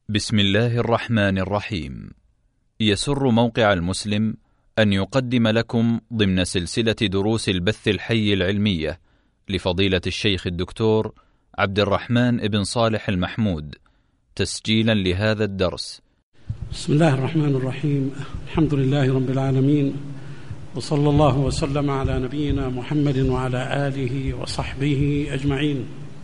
بسم الله الرحمن الرحيم. يسر موقع المسلم أن يقدم لكم ضمن سلسلة دروس البث الحي العلمية لفضيلة الشيخ الدكتور عبد الرحمن بن صالح المحمود تسجيلا لهذا الدرس. بسم الله الرحمن الرحيم. الحمد لله رب العالمين، وصلى الله وسلم على نبينا محمد وعلى آله وصحبه أجمعين.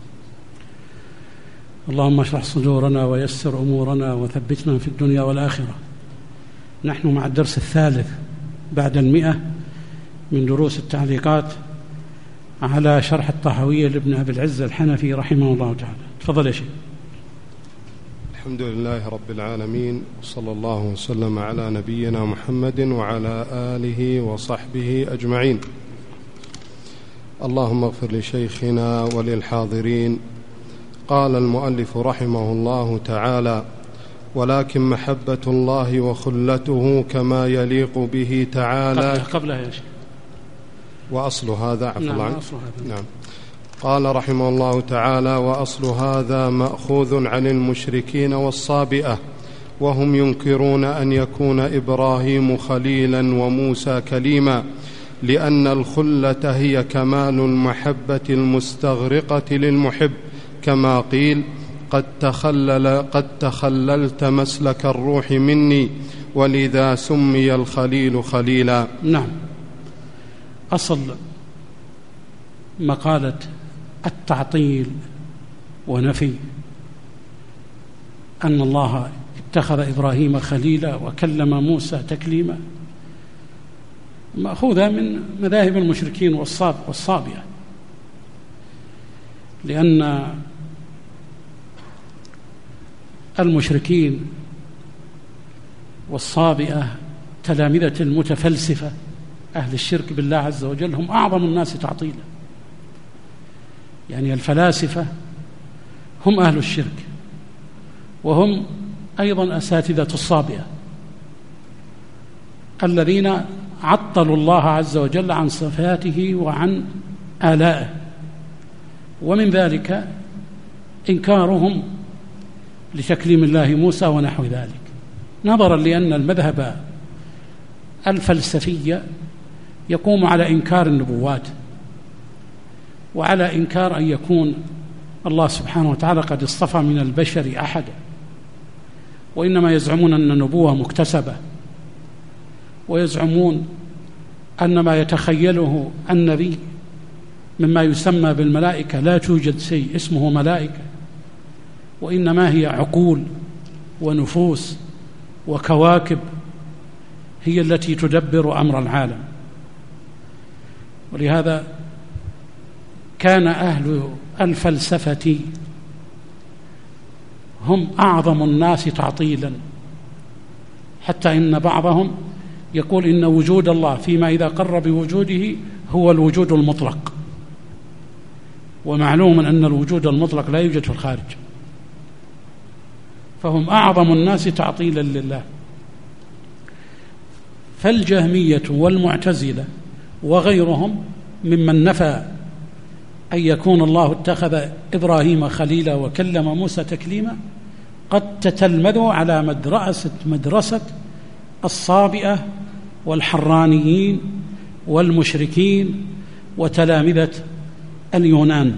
اللهم اشرح صدورنا ويسر أمورنا وثبتنا في الدنيا والآخرة. نحن مع الدرس الثالث بعد 100 من دروس التعليقات على شرح الطحاوية لابن أبي العز الحنفي رحمه الله تعالى. تفضل يا شيخ. الحمد لله رب العالمين، وصلى الله وسلم على نبينا محمد وعلى آله وصحبه أجمعين. اللهم اغفر لشيخنا وللحاضرين. قال المؤلف رحمه الله تعالى: ولكن محبة الله وخلته كما يليق به تعالى. قبلها يا شيخ. وأصل هذا عفوا الله عنك. نعم. قال رحمه الله تعالى: وأصل هذا مأخوذ عن المشركين والصابئة، وهم ينكرون أن يكون إبراهيم خليلا وموسى كليما، لأن الخلة هي كمال المحبة المستغرقة للمحب، كما قيل: قد تخللت مسلك الروح مني، ولذا سمي الخليل خليلا. نعم. أصل مقالة التعطيل ونفي أن الله اتخذ إبراهيم خليلا وكلم موسى تكليما مأخوذة من مذاهب المشركين والصابئة، لأن المشركين والصابئة تلامذة المتفلسفة أهل الشرك بالله عز وجل هم أعظم الناس تعطيلا. يعني الفلاسفة هم أهل الشرك، وهم أيضا أساتذة الصابئة الذين عطلوا الله عز وجل عن صفاته وعن آلائه، ومن ذلك إنكارهم لتكليم الله موسى ونحو ذلك، نظرا لأن المذهب الفلسفي يقوم على إنكار النبوات وعلى إنكار أن يكون الله سبحانه وتعالى قد اصطفى من البشر أحدا، وإنما يزعمون أن النبوة مكتسبة، ويزعمون أن ما يتخيله النبي مما يسمى بالملائكة لا توجد شيء اسمه ملائكة، وإنما هي عقول ونفوس وكواكب هي التي تدبر أمر العالم. ولهذا كان أهل الفلسفة هم أعظم الناس تعطيلا، حتى إن بعضهم يقول إن وجود الله فيما إذا قر بوجوده هو الوجود المطلق، ومعلوم أن الوجود المطلق لا يوجد في الخارج، فهم أعظم الناس تعطيلا لله. فالجهمية والمعتزلة وغيرهم ممن نفى أن يكون الله اتخذ إبراهيم خليلا وكلم موسى تكليما قد تتلمذوا على مدرسة الصابئة والحرانيين والمشركين وتلامذة اليونان.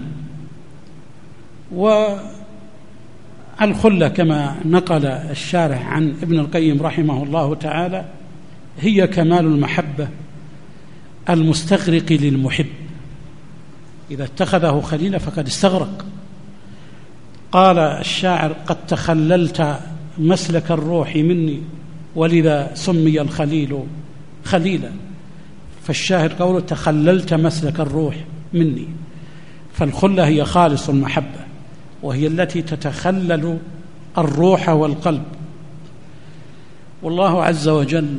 والخلة كما نقل الشارح عن ابن القيم رحمه الله تعالى هي كمال المحبة المستغرق للمحب، إذا اتخذه خليلا فقد استغرق. قال الشاعر: قد تخللت مسلك الروح مني، ولذا سمي الخليل خليلا. فالشاهد قوله تخللت مسلك الروح مني، فالخلة هي خالص المحبة، وهي التي تتخلل الروح والقلب. والله عز وجل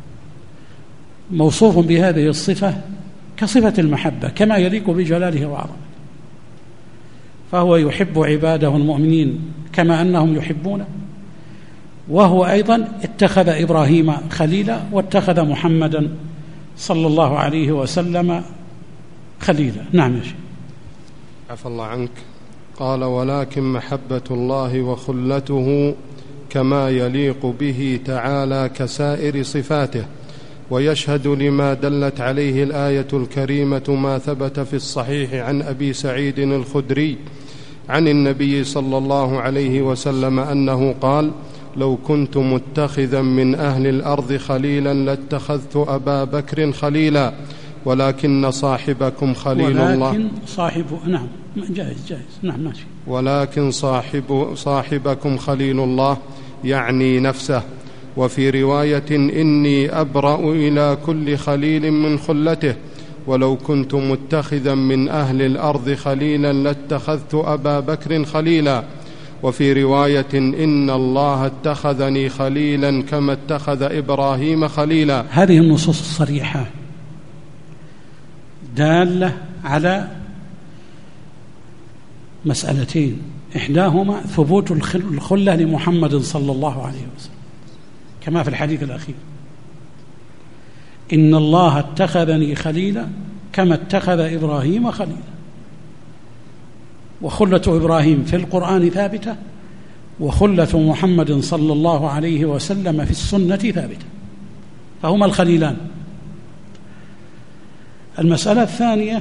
موصوف بهذه الصفة كصفة المحبة كما يليق بجلاله وعظمته، فهو يحب عباده المؤمنين كما أنهم يحبونه، وهو أيضا اتخذ إبراهيم خليلا واتخذ محمدا صلى الله عليه وسلم خليلا. نعم يا شيخ. عفى الله عنك. قال: ولكن محبة الله وخلته كما يليق به تعالى كسائر صفاته، ويشهد لما دلت عليه الآية الكريمة ما ثبت في الصحيح عن أبي سعيد الخدري عن النبي صلى الله عليه وسلم أنه قال: لو كنت متخذا من أهل الأرض خليلا لاتخذت أبا بكر خليلا، ولكن صاحبكم خليل الله. ولكن نعم جائز نعم ماشي. ولكن صاحبكم خليل الله يعني نفسه. وفي رواية: إني أبرأ إلى كل خليل من خلته، ولو كنت متخذا من أهل الأرض خليلا لاتخذت أبا بكر خليلا. وفي رواية: إن الله اتخذني خليلا كما اتخذ إبراهيم خليلا. هذه النصوص الصريحة دالة على مسألتين، إحداهما ثبوت الخلة لمحمد صلى الله عليه وسلم كما في الحديث الأخير: إن الله اتخذني خليلا كما اتخذ إبراهيم خليلا. وخلة إبراهيم في القرآن ثابتة، وخلة محمد صلى الله عليه وسلم في السنة ثابتة، فهما الخليلان. المسألة الثانية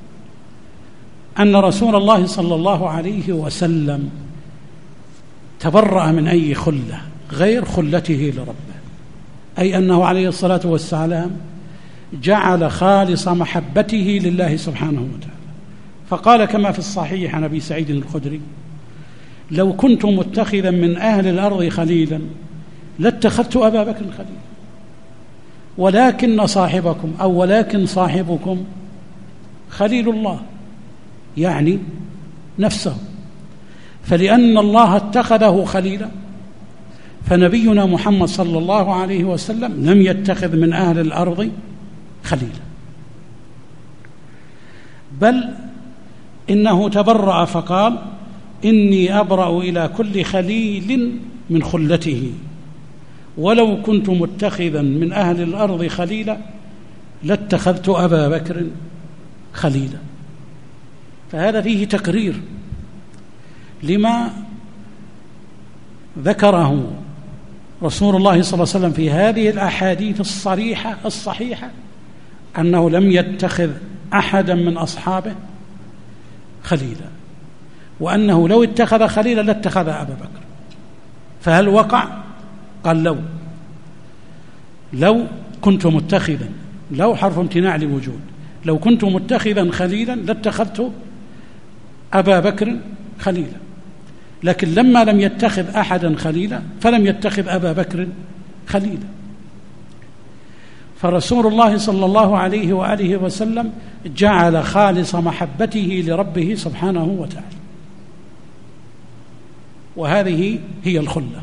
أن رسول الله صلى الله عليه وسلم تبرأ من أي خلة غير خلته لربه، أي أنه عليه الصلاة والسلام جعل خالص محبته لله سبحانه وتعالى، فقال كما في الصحيح عن أبي سعيد الخدري: لو كنت متخذا من أهل الأرض خليلا لاتخذت أبا بكر خليلا، ولكن صاحبكم خليل الله يعني نفسه. فلأن الله اتخذه خليلا، فنبينا محمد صلى الله عليه وسلم لم يتخذ من أهل الأرض خليلا، بل إنه تبرأ فقال: إني أبرأ إلى كل خليل من خلته، ولو كنت متخذا من أهل الأرض خليلا لاتخذت أبا بكر خليلا. فهذا فيه تقرير لما ذكره رسول الله صلى الله عليه وسلم في هذه الأحاديث الصحيحة أنه لم يتخذ أحدا من أصحابه خليلا، وأنه لو اتخذ خليلا لاتخذ أبا بكر. فهل وقع؟ قال لو كنت متخذا، لو حرف امتناع لوجود، لو كنت متخذا خليلا لاتخذت أبا بكر خليلا، لكن لما لم يتخذ أحدا خليلا فلم يتخذ أبا بكر خليلا. فرسول الله صلى الله عليه وآله وسلم جعل خالص محبته لربه سبحانه وتعالى، وهذه هي الخلة.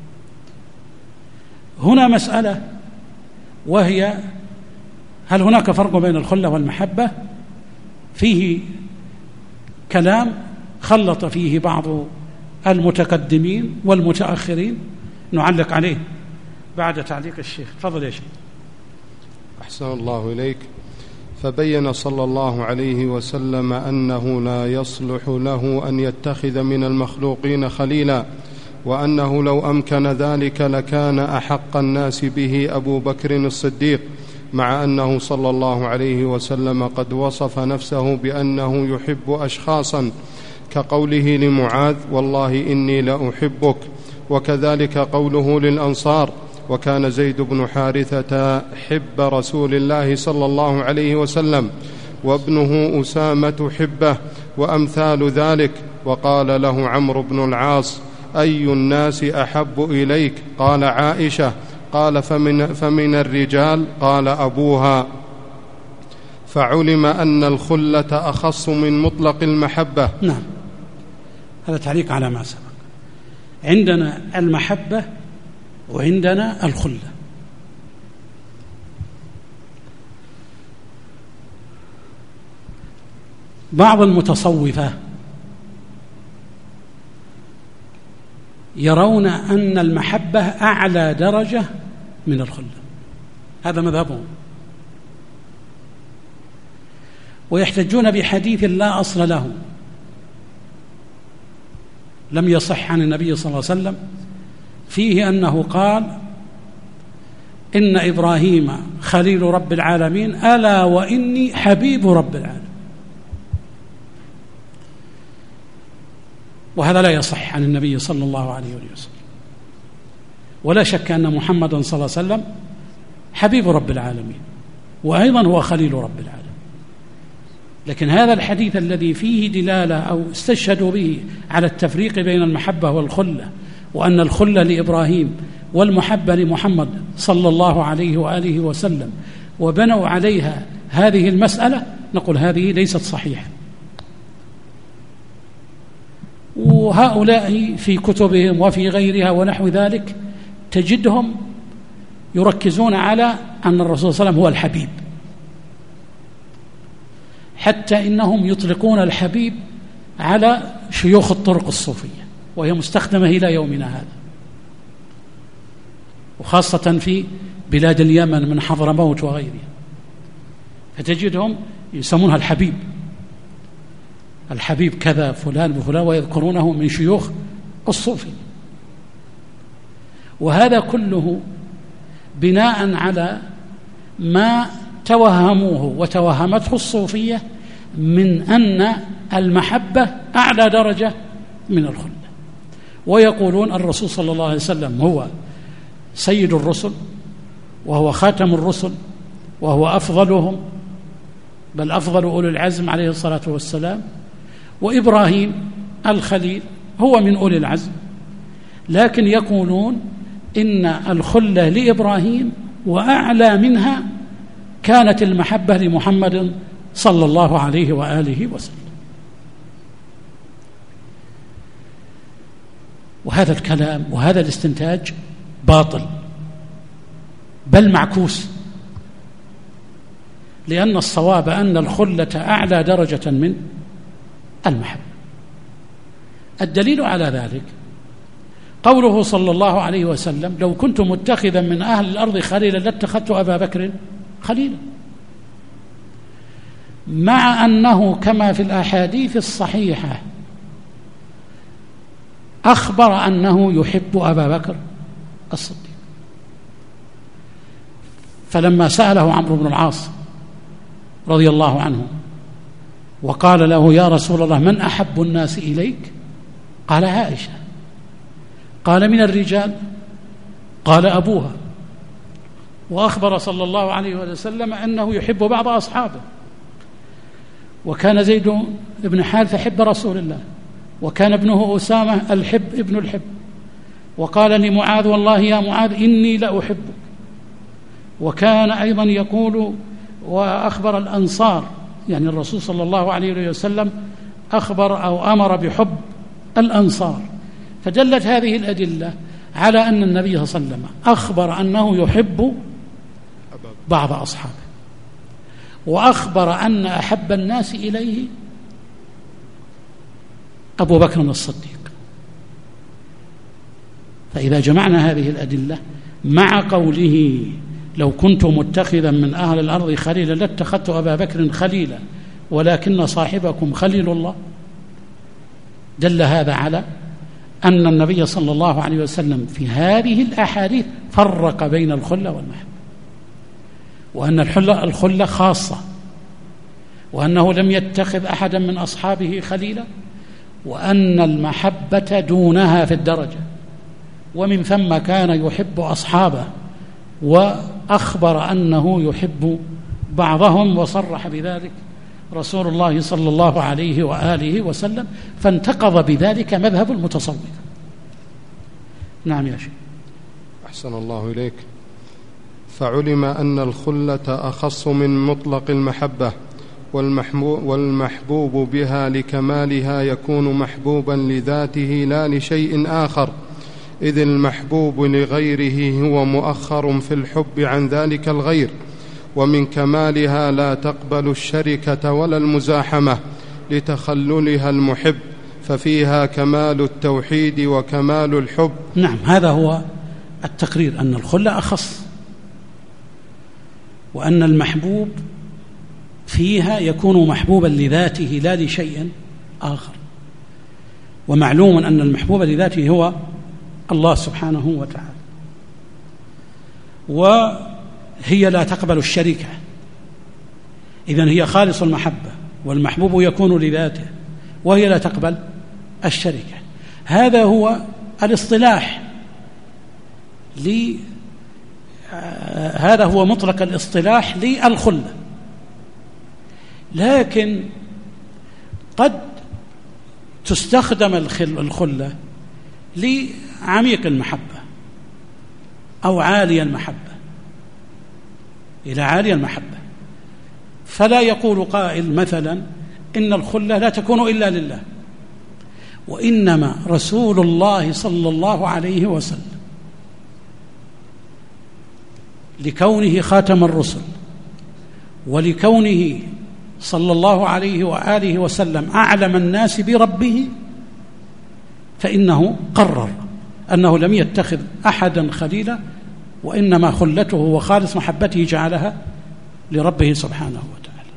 هنا مسألة، وهي: هل هناك فرق بين الخلة والمحبة؟ فيه كلام خلط فيه بعض المتقدمين والمتأخرين، نعلق عليه بعد تعليق الشيخ. تفضل يا شيخ. أحسن الله إليك. فبين صلى الله عليه وسلم أنه لا يصلح له أن يتخذ من المخلوقين خليلا، وأنه لو أمكن ذلك لكان أحق الناس به أبو بكر الصديق، مع أنه صلى الله عليه وسلم قد وصف نفسه بأنه يحب أشخاصا، كقوله لمعاذ: والله إني لأحبك. وكذلك قوله للأنصار: وكان زيد بن حارثة حب رسول الله صلى الله عليه وسلم، وابنه أسامة حبه، وأمثال ذلك. وقال له عمرو بن العاص: أي الناس أحب إليك؟ قال: عائشة. قال: فمن الرجال؟ قال: أبوها. فعلم أن الخلة أخص من مطلق المحبة. نعم، هذا تعليق على ما سبق. عندنا المحبة وعندنا الخلة. بعض المتصوفة يرون أن المحبة أعلى درجة من الخلة، هذا مذهبهم، ويحتجون بحديث لا أصل له، لم يصح عن النبي صلى الله عليه وسلم فيه أنه قال إن إبراهيم خليل رب العالمين ألا وإني حبيب رب العالمين. وهذا لا يصح عن النبي صلى الله عليه وسلم، ولا شك أن محمدا صلى الله عليه وسلم حبيب رب العالمين وأيضا هو خليل رب العالمين. لكن هذا الحديث الذي فيه دلالة أو استشهدوا به على التفريق بين المحبة والخلة، وأن الخلة لإبراهيم والمحبة لمحمد صلى الله عليه وآله وسلم، وبنوا عليها هذه المسألة، نقول هذه ليست صحيحة. وهؤلاء في كتبهم وفي غيرها ونحو ذلك تجدهم يركزون على أن الرسول صلى الله عليه وسلم هو الحبيب، حتى إنهم يطلقون الحبيب على شيوخ الطرق الصوفية، وهي مستخدمة إلى يومنا هذا، وخاصة في بلاد اليمن من حضرموت وغيرها، فتجدهم يسمونها الحبيب، الحبيب كذا فلان بفلان، ويذكرونه من شيوخ الصوفي. وهذا كله بناء على ما توهموه وتوهمته الصوفية من أن المحبة أعلى درجة من الخلة، ويقولون الرسول صلى الله عليه وسلم هو سيد الرسل وهو خاتم الرسل وهو أفضلهم، بل أفضل أولي العزم عليه الصلاة والسلام، وإبراهيم الخليل هو من أولي العزم، لكن يقولون إن الخلة لإبراهيم وأعلى منها كانت المحبة لمحمد صلى الله عليه وآله وسلم. وهذا الكلام وهذا الاستنتاج باطل بل معكوس، لأن الصواب أن الخلة أعلى درجة من المحبة. الدليل على ذلك قوله صلى الله عليه وسلم لو كنت متخذا من أهل الأرض خليلا لاتخذت أبا بكر خليلا، مع أنه كما في الأحاديث الصحيحة أخبر أنه يحب أبا بكر الصديق. فلما سأله عمرو بن العاص رضي الله عنه وقال له يا رسول الله من أحب الناس إليك؟ قال عائشة. قال من الرجال؟ قال أبوها. وأخبر صلى الله عليه وسلم أنه يحب بعض أصحابه، وكان زيد بن حارثة حب رسول الله، وكان ابنه أسامة الحب ابن الحب، وقال لمعاذ والله يا معاذ إني لأحبك. وكان أيضا يقول وأخبر الأنصار، يعني الرسول صلى الله عليه وسلم أخبر أو أمر بحب الأنصار. فدلت هذه الأدلة على أن النبي صلى الله عليه وسلم أخبر أنه يحب بعض أصحابه، وأخبر أن أحب الناس إليه أبو بكر الصديق. فإذا جمعنا هذه الأدلة مع قوله لو كنت متخذا من أهل الأرض خليلا لاتخذت أبا بكر خليلا ولكن صاحبكم خليل الله، دل هذا على أن النبي صلى الله عليه وسلم في هذه الأحاديث فرق بين الخلة والمحبة، وأن الخلة خاصة، وأنه لم يتخذ أحدا من أصحابه خليلا، وأن المحبة دونها في الدرجة، ومن ثم كان يحب أصحابه وأخبر أنه يحب بعضهم، وصرح بذلك رسول الله صلى الله عليه وآله وسلم، فانتقض بذلك مذهب المتصوفة. نعم يا شيخ. أحسن الله إليك. فعلم أن الخلة أخص من مطلق المحبة، والمحبوب بها لكمالها يكون محبوبا لذاته لا لشيء آخر، إذ المحبوب لغيره هو مؤخر في الحب عن ذلك الغير. ومن كمالها لا تقبل الشركة ولا المزاحمة لتخللها المحب، ففيها كمال التوحيد وكمال الحب. نعم، هذا هو التقرير، أن الخلة أخص، وأن المحبوب فيها يكون محبوبا لذاته لا لشيء آخر. ومعلوم أن المحبوب لذاته هو الله سبحانه وتعالى، وهي لا تقبل الشركة، إذن هي خالص المحبة، والمحبوب يكون لذاته، وهي لا تقبل الشركة. هذا هو الاصطلاح هذا هو مطلق الاصطلاح للخلة. لكن قد تستخدم الخلة لعميق المحبة أو عالي المحبة، إلى عالي المحبة، فلا يقول قائل مثلا إن الخلة لا تكون إلا لله، وإنما رسول الله صلى الله عليه وسلم لكونه خاتم الرسل، ولكونه صلى الله عليه وآله وسلم أعلم الناس بربه، فإنه قرر أنه لم يتخذ أحدا خليلا، وإنما خلته وخالص محبته جعلها لربه سبحانه وتعالى.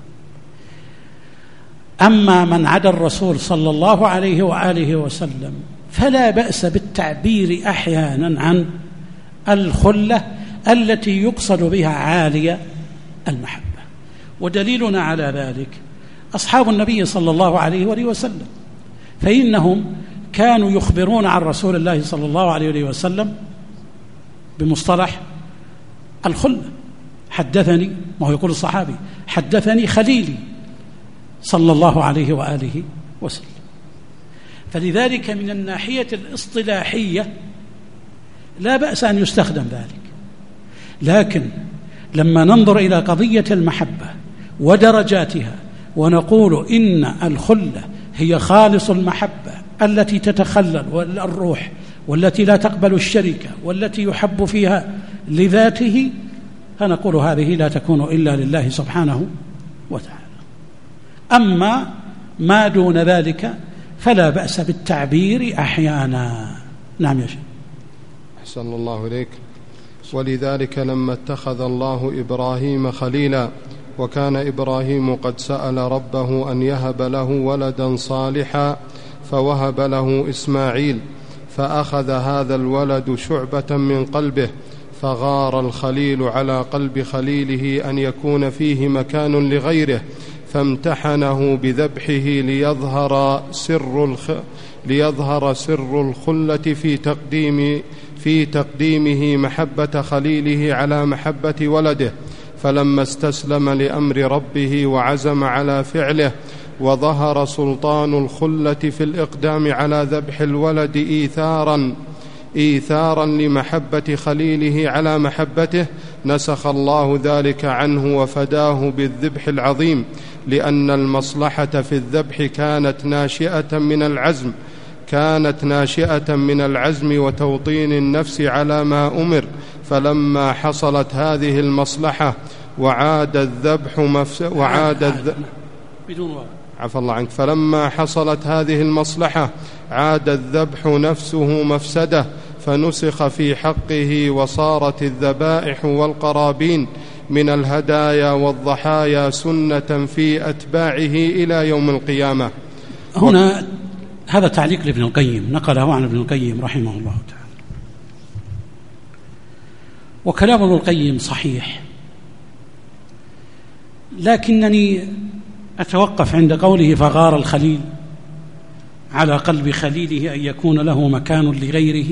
أما من عدا الرسول صلى الله عليه وآله وسلم فلا بأس بالتعبير أحيانا عن الخلة التي يقصد بها عالية المحبة. ودليلنا على ذلك أصحاب النبي صلى الله عليه وآله وسلم، فإنهم كانوا يخبرون عن رسول الله صلى الله عليه وآله وسلم بمصطلح الخلة. حدثني، ما هو يقول الصحابي حدثني خليلي صلى الله عليه وآله وسلم. فلذلك من الناحية الاصطلاحية لا بأس أن يستخدم ذلك، لكن لما ننظر إلى قضية المحبة ودرجاتها ونقول إن الخلة هي خالص المحبة التي تتخلل الروح، والتي لا تقبل الشركة، والتي يحب فيها لذاته، فنقول هذه لا تكون إلا لله سبحانه وتعالى. أما ما دون ذلك فلا بأس بالتعبير أحيانا. نعم يا شيخ. أحسن الله إليك. ولذلك لما اتخذ الله إبراهيم خليلا، وكان إبراهيم قد سأل ربه أن يهب له ولدا صالحا فوهب له إسماعيل، فأخذ هذا الولد شعبة من قلبه، فغار الخليل على قلب خليله أن يكون فيه مكان لغيره، فامتحنه بذبحه ليظهر سر الخلة في تقديمه محبة خليله على محبة ولده. فلما استسلم لأمر ربه وعزم على فعله، وظهر سلطان الخلة في الإقدام على ذبح الولد إيثارا لمحبة خليله على محبته، نسخ الله ذلك عنه وفداه بالذبح العظيم، لأن المصلحة في الذبح كانت ناشئة من العزم وتوطين النفس على ما أمر. فلما حصلت هذه المصلحة فلما حصلت هذه المصلحة عاد الذبح نفسه مفسدة، فنسخ في حقه، وصارت الذبائح والقرابين من الهدايا والضحايا سنة في أتباعه إلى يوم القيامة. هنا هذا تعليق لابن القيم، نقله عن ابن القيم رحمه الله تعالى. وكلام ابن القيم صحيح، لكنني أتوقف عند قوله فغار الخليل على قلب خليله أن يكون له مكان لغيره،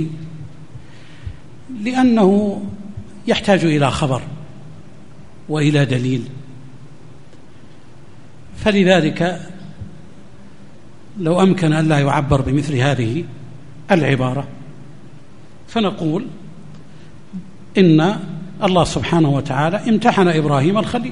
لأنه يحتاج إلى خبر وإلى دليل. فلذلك لو أمكن أن لا يعبر بمثل هذه العبارة فنقول إن الله سبحانه وتعالى امتحن إبراهيم الخليل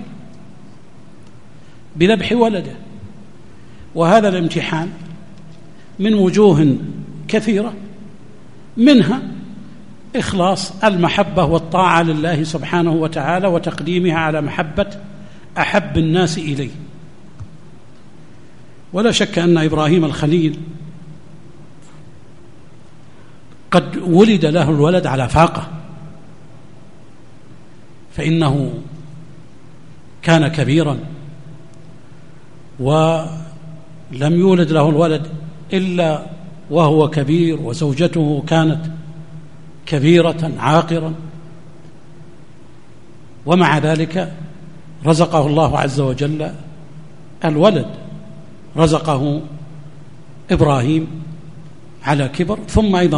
بذبح ولده، وهذا الامتحان من وجوه كثيرة، منها إخلاص المحبة والطاعة لله سبحانه وتعالى وتقديمها على محبة أحب الناس إليه. ولا شك أن إبراهيم الخليل قد ولد له الولد على فاقة، فإنه كان كبيرا ولم يولد له الولد إلا وهو كبير، وزوجته كانت كبيرة عاقرا، ومع ذلك رزقه الله عز وجل الولد، رزقه إبراهيم على كبر، ثم أيضا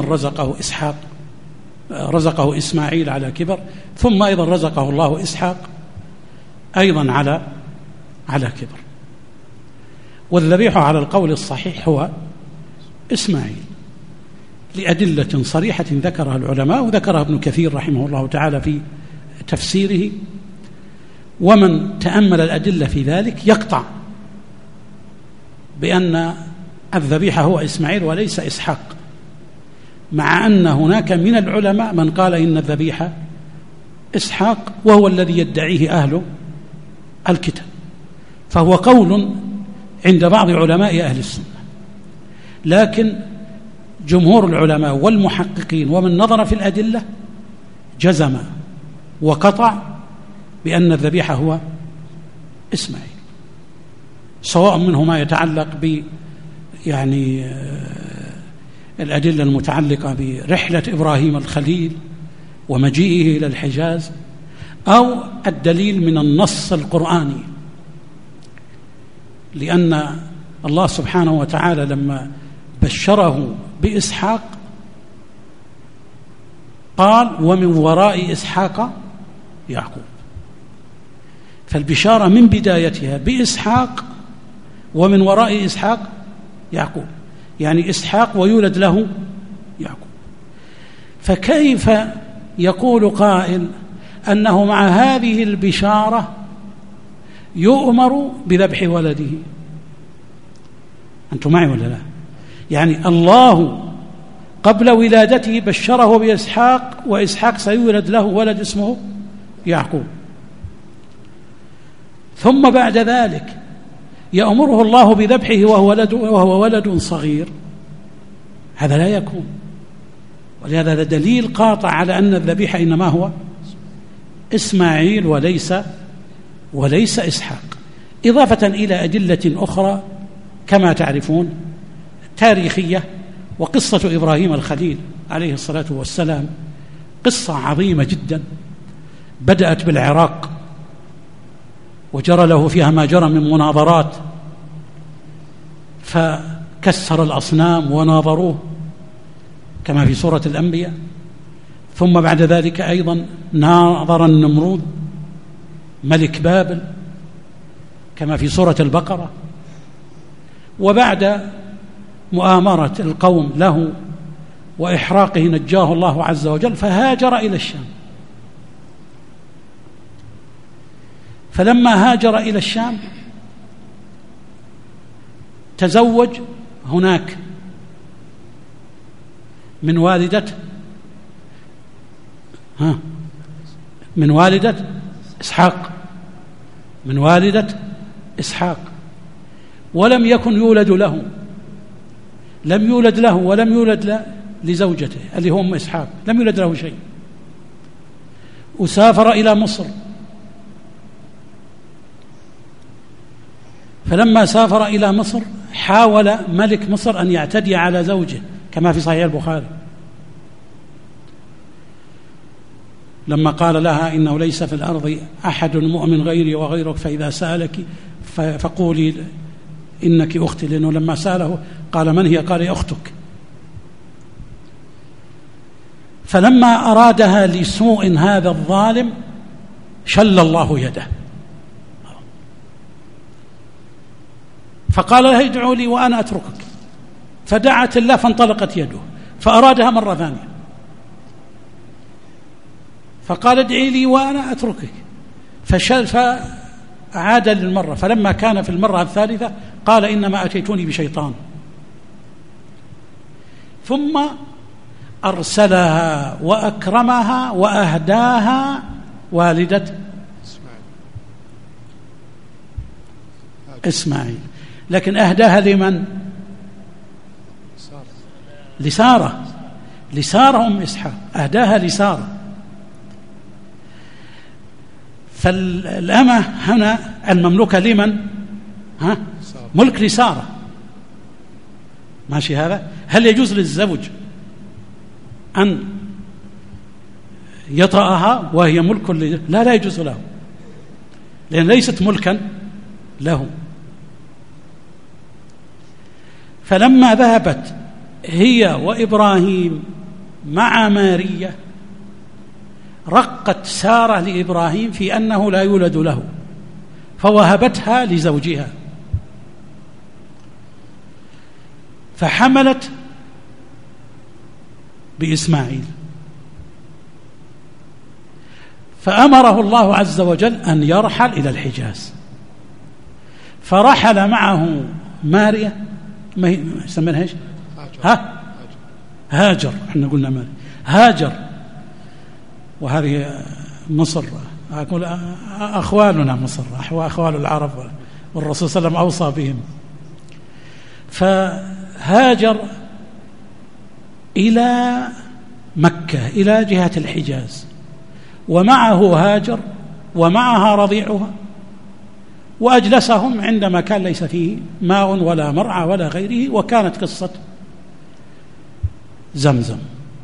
رزقه إسماعيل على كبر، ثم أيضا رزقه الله إسحاق أيضا على كبر. والذبيح على القول الصحيح هو إسماعيل، لأدلة صريحة ذكرها العلماء، وذكرها ابن كثير رحمه الله تعالى في تفسيره. ومن تأمل الأدلة في ذلك يقطع بأن الذبيح هو إسماعيل وليس إسحاق، مع أن هناك من العلماء من قال إن الذبيح إسحاق، وهو الذي يدعيه أهل الكتاب، فهو قول عند بعض علماء أهل السنة. لكن جمهور العلماء والمحققين ومن نظر في الأدلة جزم وقطع بأن الذبيح هو إسماعيل، سواء منه ما يتعلق الأدلة المتعلقة برحلة إبراهيم الخليل ومجيئه إلى الحجاز، أو الدليل من النص القرآني، لأن الله سبحانه وتعالى لما بشره بإسحاق قال ومن وراء إسحاق يعقوب، فالبشارة من بدايتها بإسحاق ومن وراء إسحاق يعقوب، يعني إسحاق ويولد له يعقوب. فكيف يقول قائل أنه مع هذه البشارة يؤمر بذبح ولده؟ أنتم معي ولا لا؟ يعني الله قبل ولادته بشره بإسحاق، وإسحاق سيولد له ولد اسمه يعقوب، ثم بعد ذلك يأمره الله بذبحه وهو ولد صغير. هذا لا يكون، ولهذا هذا دليل قاطع على أن الذبيح إنما هو إسماعيل وليس إسحاق، إضافة إلى أدلة أخرى كما تعرفون تاريخية. وقصة إبراهيم الخليل عليه الصلاة والسلام قصة عظيمة جدا، بدأت بالعراق وجرى له فيها ما جرى من مناظرات، فكسر الأصنام وناظروه كما في سورة الأنبياء، ثم بعد ذلك أيضا ناظر النمرود ملك بابل كما في سورة البقرة، وبعد مؤامرة القوم له وإحراقه نجاه الله عز وجل فهاجر إلى الشام. فلما هاجر إلى الشام تزوج هناك من والدة إسحاق، من والدة إسحاق، ولم يكن يولد له، لم يولد له ولم يولد لزوجته اللي هو أم إسحاق، لم يولد له شيء. وسافر إلى مصر، فلما سافر إلى مصر حاول ملك مصر أن يعتدي على زوجه كما في صحيح البخاري، لما قال لها إنه ليس في الأرض أحد مؤمن غيري وغيرك، فإذا سألك فقولي إنك أختي، لأنه لما سأله قال من هي؟ قال أختك. فلما أرادها لسوء هذا الظالم شل الله يده، فقال لها ادعوا لي وأنا أتركك، فدعت الله فانطلقت يده، فأرادها مرة ثانية فقال ادعي لي وأنا أتركك، فعاد للمرة، فلما كان في المرة الثالثة قال إنما أتيتوني بشيطان، ثم أرسلها وأكرمها وأهداها والدة إسماعيل. لكن أهداها لمن؟ لسارة أم إسحاق، أهداها لسارة. فالأمة هنا المملوكة لمن؟ ملك لسارة، ماشي هذا؟ هل يجوز للزوج أن يطأها وهي ملك لا يجوز له، لأن ليست ملكا له. فلما ذهبت هي وإبراهيم مع مارية رقت سارة لإبراهيم في أنه لا يولد له، فوهبتها لزوجها، فحملت بإسماعيل. فأمره الله عز وجل أن يرحل إلى الحجاز، فرحل معه مارية، ما هي يسمونها ايش؟ هاجر. احنا قلنا مارية، هاجر، وهذه مصر، أقول أخوالنا مصر، أخوال العرب، والرسول صلى الله عليه وسلم أوصى بهم. فهاجر إلى مكة، إلى جهة الحجاز، ومعه هاجر ومعها رضيعها، وأجلسهم عندما كان ليس فيه ماء ولا مرعى ولا غيره، وكانت قصة زمزم.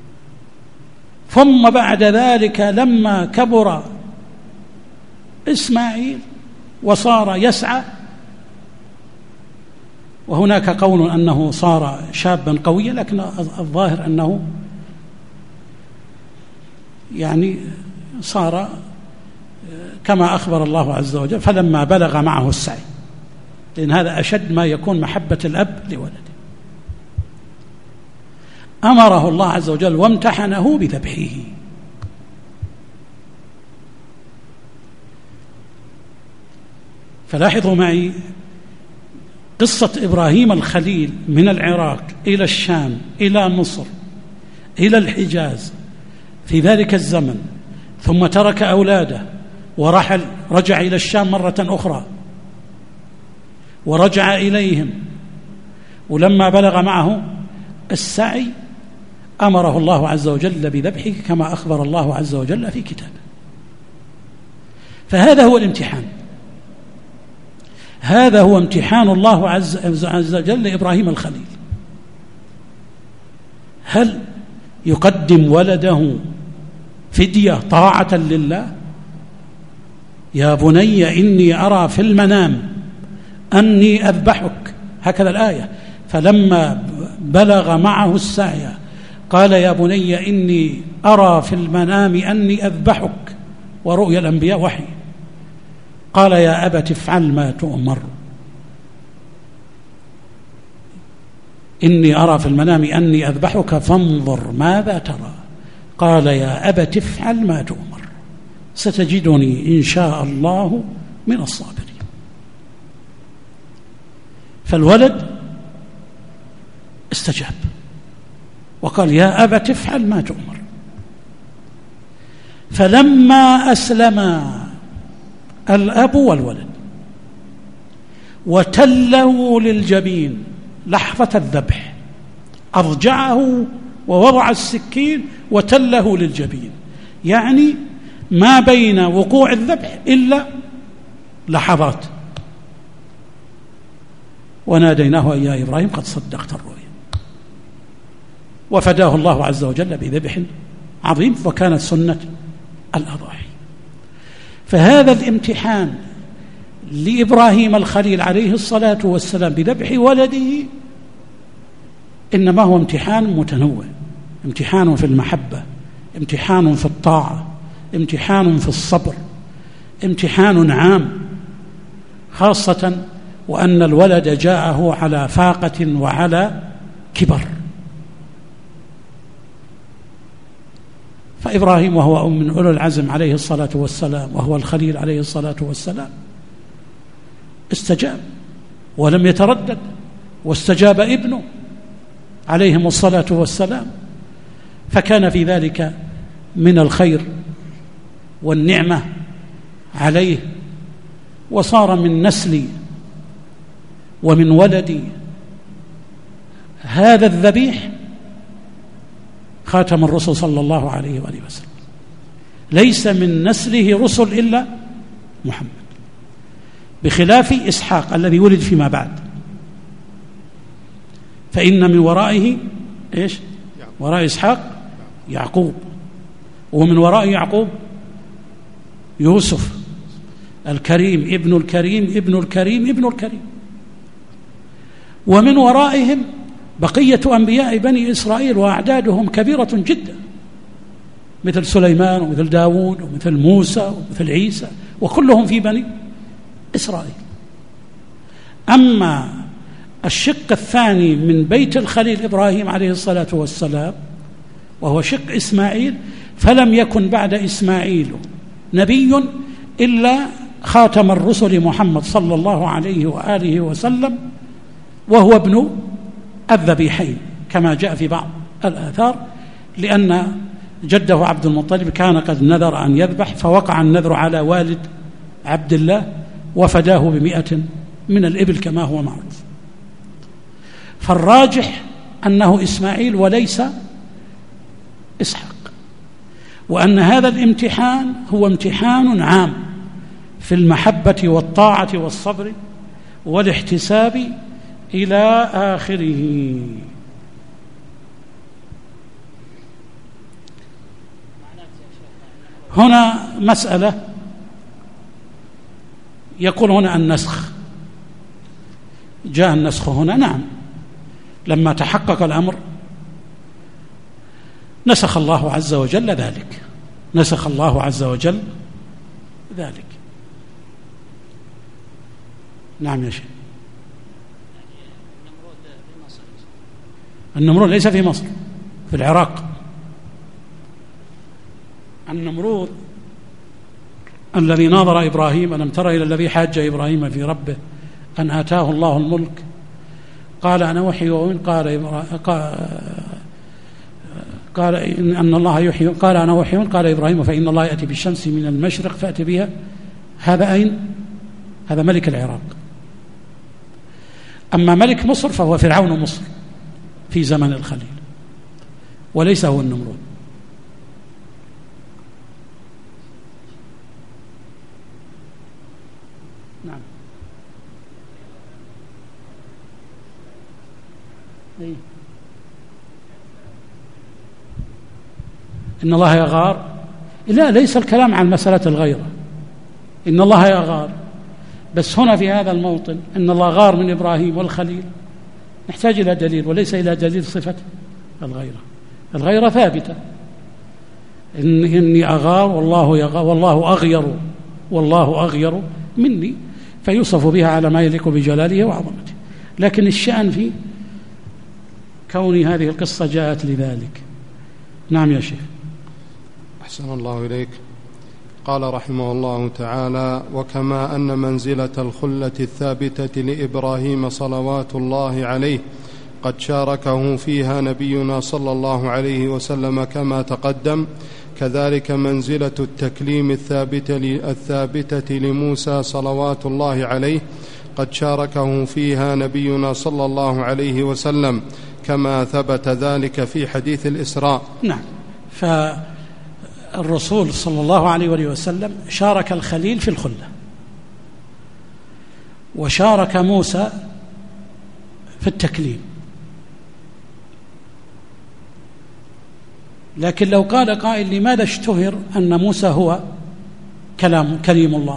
ثم بعد ذلك لما كبر إسماعيل وصار يسعى، وهناك قول أنه صار شابا قويا، لكن الظاهر أنه يعني صار كما أخبر الله عز وجل، فلما بلغ معه السعي، لأن هذا أشد ما يكون محبة الأب لولده، أمره الله عز وجل وامتحنه بذبحه. فلاحظوا معي قصة إبراهيم الخليل من العراق إلى الشام إلى مصر إلى الحجاز في ذلك الزمن، ثم ترك أولاده ورحل، رجع إلى الشام مرة أخرى ورجع إليهم، ولما بلغ معه السعي أمره الله عز وجل بذبحه كما أخبر الله عز وجل في كتابه. فهذا هو الامتحان، هذا هو امتحان الله عز وجل لإبراهيم الخليل. هل يقدم ولده فدية طاعة لله؟ يا بني إني أرى في المنام أني أذبحك، هكذا الآية. فلما بلغ معه السعي قال يا بني إني أرى في المنام أني أذبحك، ورؤيا الأنبياء وحي. قال يا أبت افعل ما تؤمر، إني أرى في المنام أني أذبحك فانظر ماذا ترى. قال يا أبت افعل ما تؤمر ستجدني إن شاء الله من الصابرين. فالولد استجاب وقال يا أبت افعل ما تؤمر. فلما أسلم الأب والولد وتله للجبين لحظة الذبح، أضجعه ووضع السكين وتله للجبين، يعني ما بين وقوع الذبح إلا لحظات. وناديناه يا إبراهيم قد صدقت الرؤيا، وفداه الله عز وجل بذبح عظيم، وكانت سنة الأضاحي. فهذا الامتحان لإبراهيم الخليل عليه الصلاة والسلام بذبح ولده إنما هو امتحان متنوع، امتحان في المحبة، امتحان في الطاعة، امتحان في الصبر، امتحان عام، خاصة وأن الولد جاءه على فاقة وعلى كبر. فإبراهيم وهو من أولو العزم عليه الصلاة والسلام، وهو الخليل عليه الصلاة والسلام، استجاب ولم يتردد، واستجاب ابنه عليهم الصلاة والسلام، فكان في ذلك من الخير والنعمة عليه، وصار من نسلي ومن ولدي هذا الذبيح خاتم الرسل صلى الله عليه وآله وسلم. ليس من نسله رسل إلا محمد، بخلاف إسحاق الذي ولد فيما بعد، فإن من ورائه إيش؟ وراء إسحاق يعقوب، ومن وراء يعقوب يوسف الكريم ابن الكريم ابن الكريم ابن الكريم، ومن ورائهم بقية أنبياء بني إسرائيل وأعدادهم كبيرة جدا، مثل سليمان ومثل داود ومثل موسى ومثل عيسى، وكلهم في بني إسرائيل. أما الشق الثاني من بيت الخليل إبراهيم عليه الصلاة والسلام وهو شق إسماعيل، فلم يكن بعد إسماعيل نبي إلا خاتم الرسل محمد صلى الله عليه وآله وسلم، وهو ابن الذبيحين كما جاء في بعض الآثار، لأن جده عبد المطلب كان قد نذر أن يذبح، فوقع النذر على والد عبد الله وفداه ب100 من الإبل كما هو معروف. فالراجح أنه إسماعيل وليس إسحاق، وأن هذا الامتحان هو امتحان عام في المحبة والطاعة والصبر والاحتساب إلى آخره. هنا مسألة يقول هنا النسخ، جاء النسخ هنا، نعم، لما تحقق الأمر نسخ الله عز وجل ذلك، نسخ الله عز وجل ذلك. نعم يا شيخ. النمرود ليس في مصر، في العراق. النمرود الذي ناظر إبراهيم، ألم تر إلى الذي حاج إبراهيم في ربه أن آتاه الله الملك قال أنا أحيي وأميت، قال إن الله يحيي، قال أنا أحيي، قال إبراهيم فإن الله يأتي بالشمس من المشرق فأتي بها. هذا أين؟ هذا ملك العراق. أما ملك مصر فهو فرعون مصر في زمن الخليل، وليس هو النمرود. نعم. إن الله يغار، لا، ليس الكلام عن مسألة الغيرة، إن الله يغار، بس هنا في هذا الموطن إن الله غار من إبراهيم والخليل نحتاج إلى دليل، وليس إلى دليل صفة الغيرة. الغيرة ثابتة، إني أغار والله يغار والله أغير والله أغير مني، فيوصف بها على ما يليق بجلاله وعظمته. لكن الشأن في كون هذه القصة جاءت لذلك. نعم يا شيخ. أحسن الله إليك. قال رحمه الله تعالى: وكما أن منزلة الخلة الثابتة لإبراهيم صلوات الله عليه قد شاركه فيها نبينا صلى الله عليه وسلم كما تقدم، كذلك منزلة التكليم الثابتة لموسى صلوات الله عليه قد شاركه فيها نبينا صلى الله عليه وسلم كما ثبت ذلك في حديث الإسراء. نعم. فالرسول صلى الله عليه وسلم شارك الخليل في الخلة، وشارك موسى في التكليم. لكن لو قال قائل لماذا اشتهر أن موسى هو كليم الله،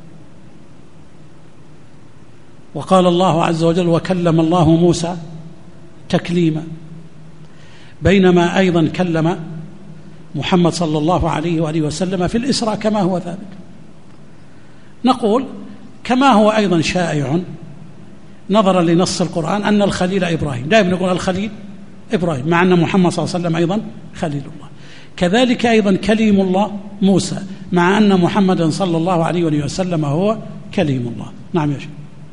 وقال الله عز وجل وكلم الله موسى تكليما، بينما أيضا كلم محمد صلى الله عليه وآله وسلم في الإسراء كما هو ثابت؟ نقول كما هو أيضا شائع نظرا لنص القرآن أن الخليل إبراهيم، دائما نقول الخليل إبراهيم، مع أن محمد صلى الله عليه وسلم أيضا خليل الله. كذلك أيضا كليم الله موسى، مع أن محمدا صلى الله عليه وسلم هو كليم الله. نعم يا شيخ.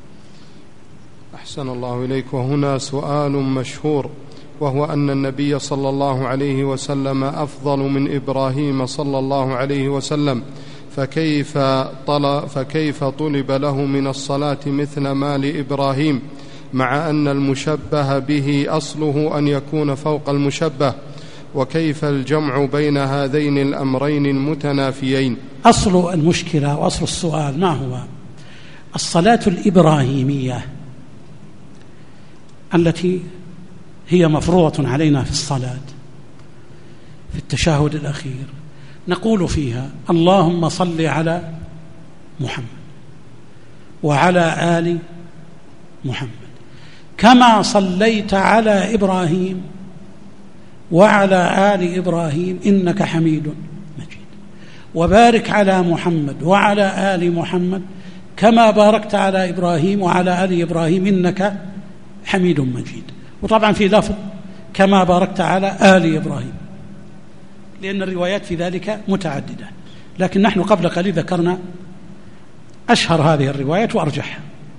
أحسن الله إليك. وهنا سؤال مشهور، وهو أن النبي صلى الله عليه وسلم أفضل من إبراهيم صلى الله عليه وسلم، فكيف طلب له من الصلاة مثل ما لإبراهيم، مع أن المشبه به أصله أن يكون فوق المشبه؟ وكيف الجمع بين هذين الأمرين المتنافيين؟ أصل المشكلة وأصل السؤال ما هو؟ الصلاة الإبراهيمية التي هي مفروضة علينا في الصلاة في التشهد الأخير، نقول فيها اللهم صل على محمد وعلى آل محمد كما صليت على إبراهيم وعلى آل إبراهيم إنك حميد مجيد، وبارك على محمد وعلى آل محمد كما باركت على إبراهيم وعلى آل إبراهيم إنك حميد مجيد. وطبعا في لفظ كما باركت على آل إبراهيم، لأن الروايات في ذلك متعددة، لكن نحن قبل قليل ذكرنا أشهر هذه الروايات وأرجحها.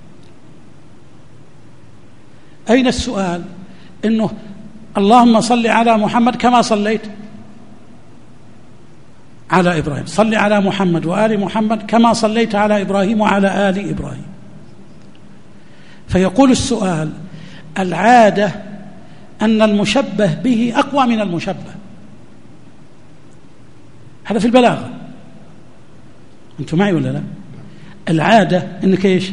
أين السؤال؟ إنه اللهم صل على محمد كما صليت على إبراهيم، صل على محمد وآل محمد كما صليت على إبراهيم وعلى آل إبراهيم. فيقول السؤال: العادة أن المشبه به أقوى من المشبه، هذا في البلاغة، أنتم معي ولا لا؟ العادة أنك إيش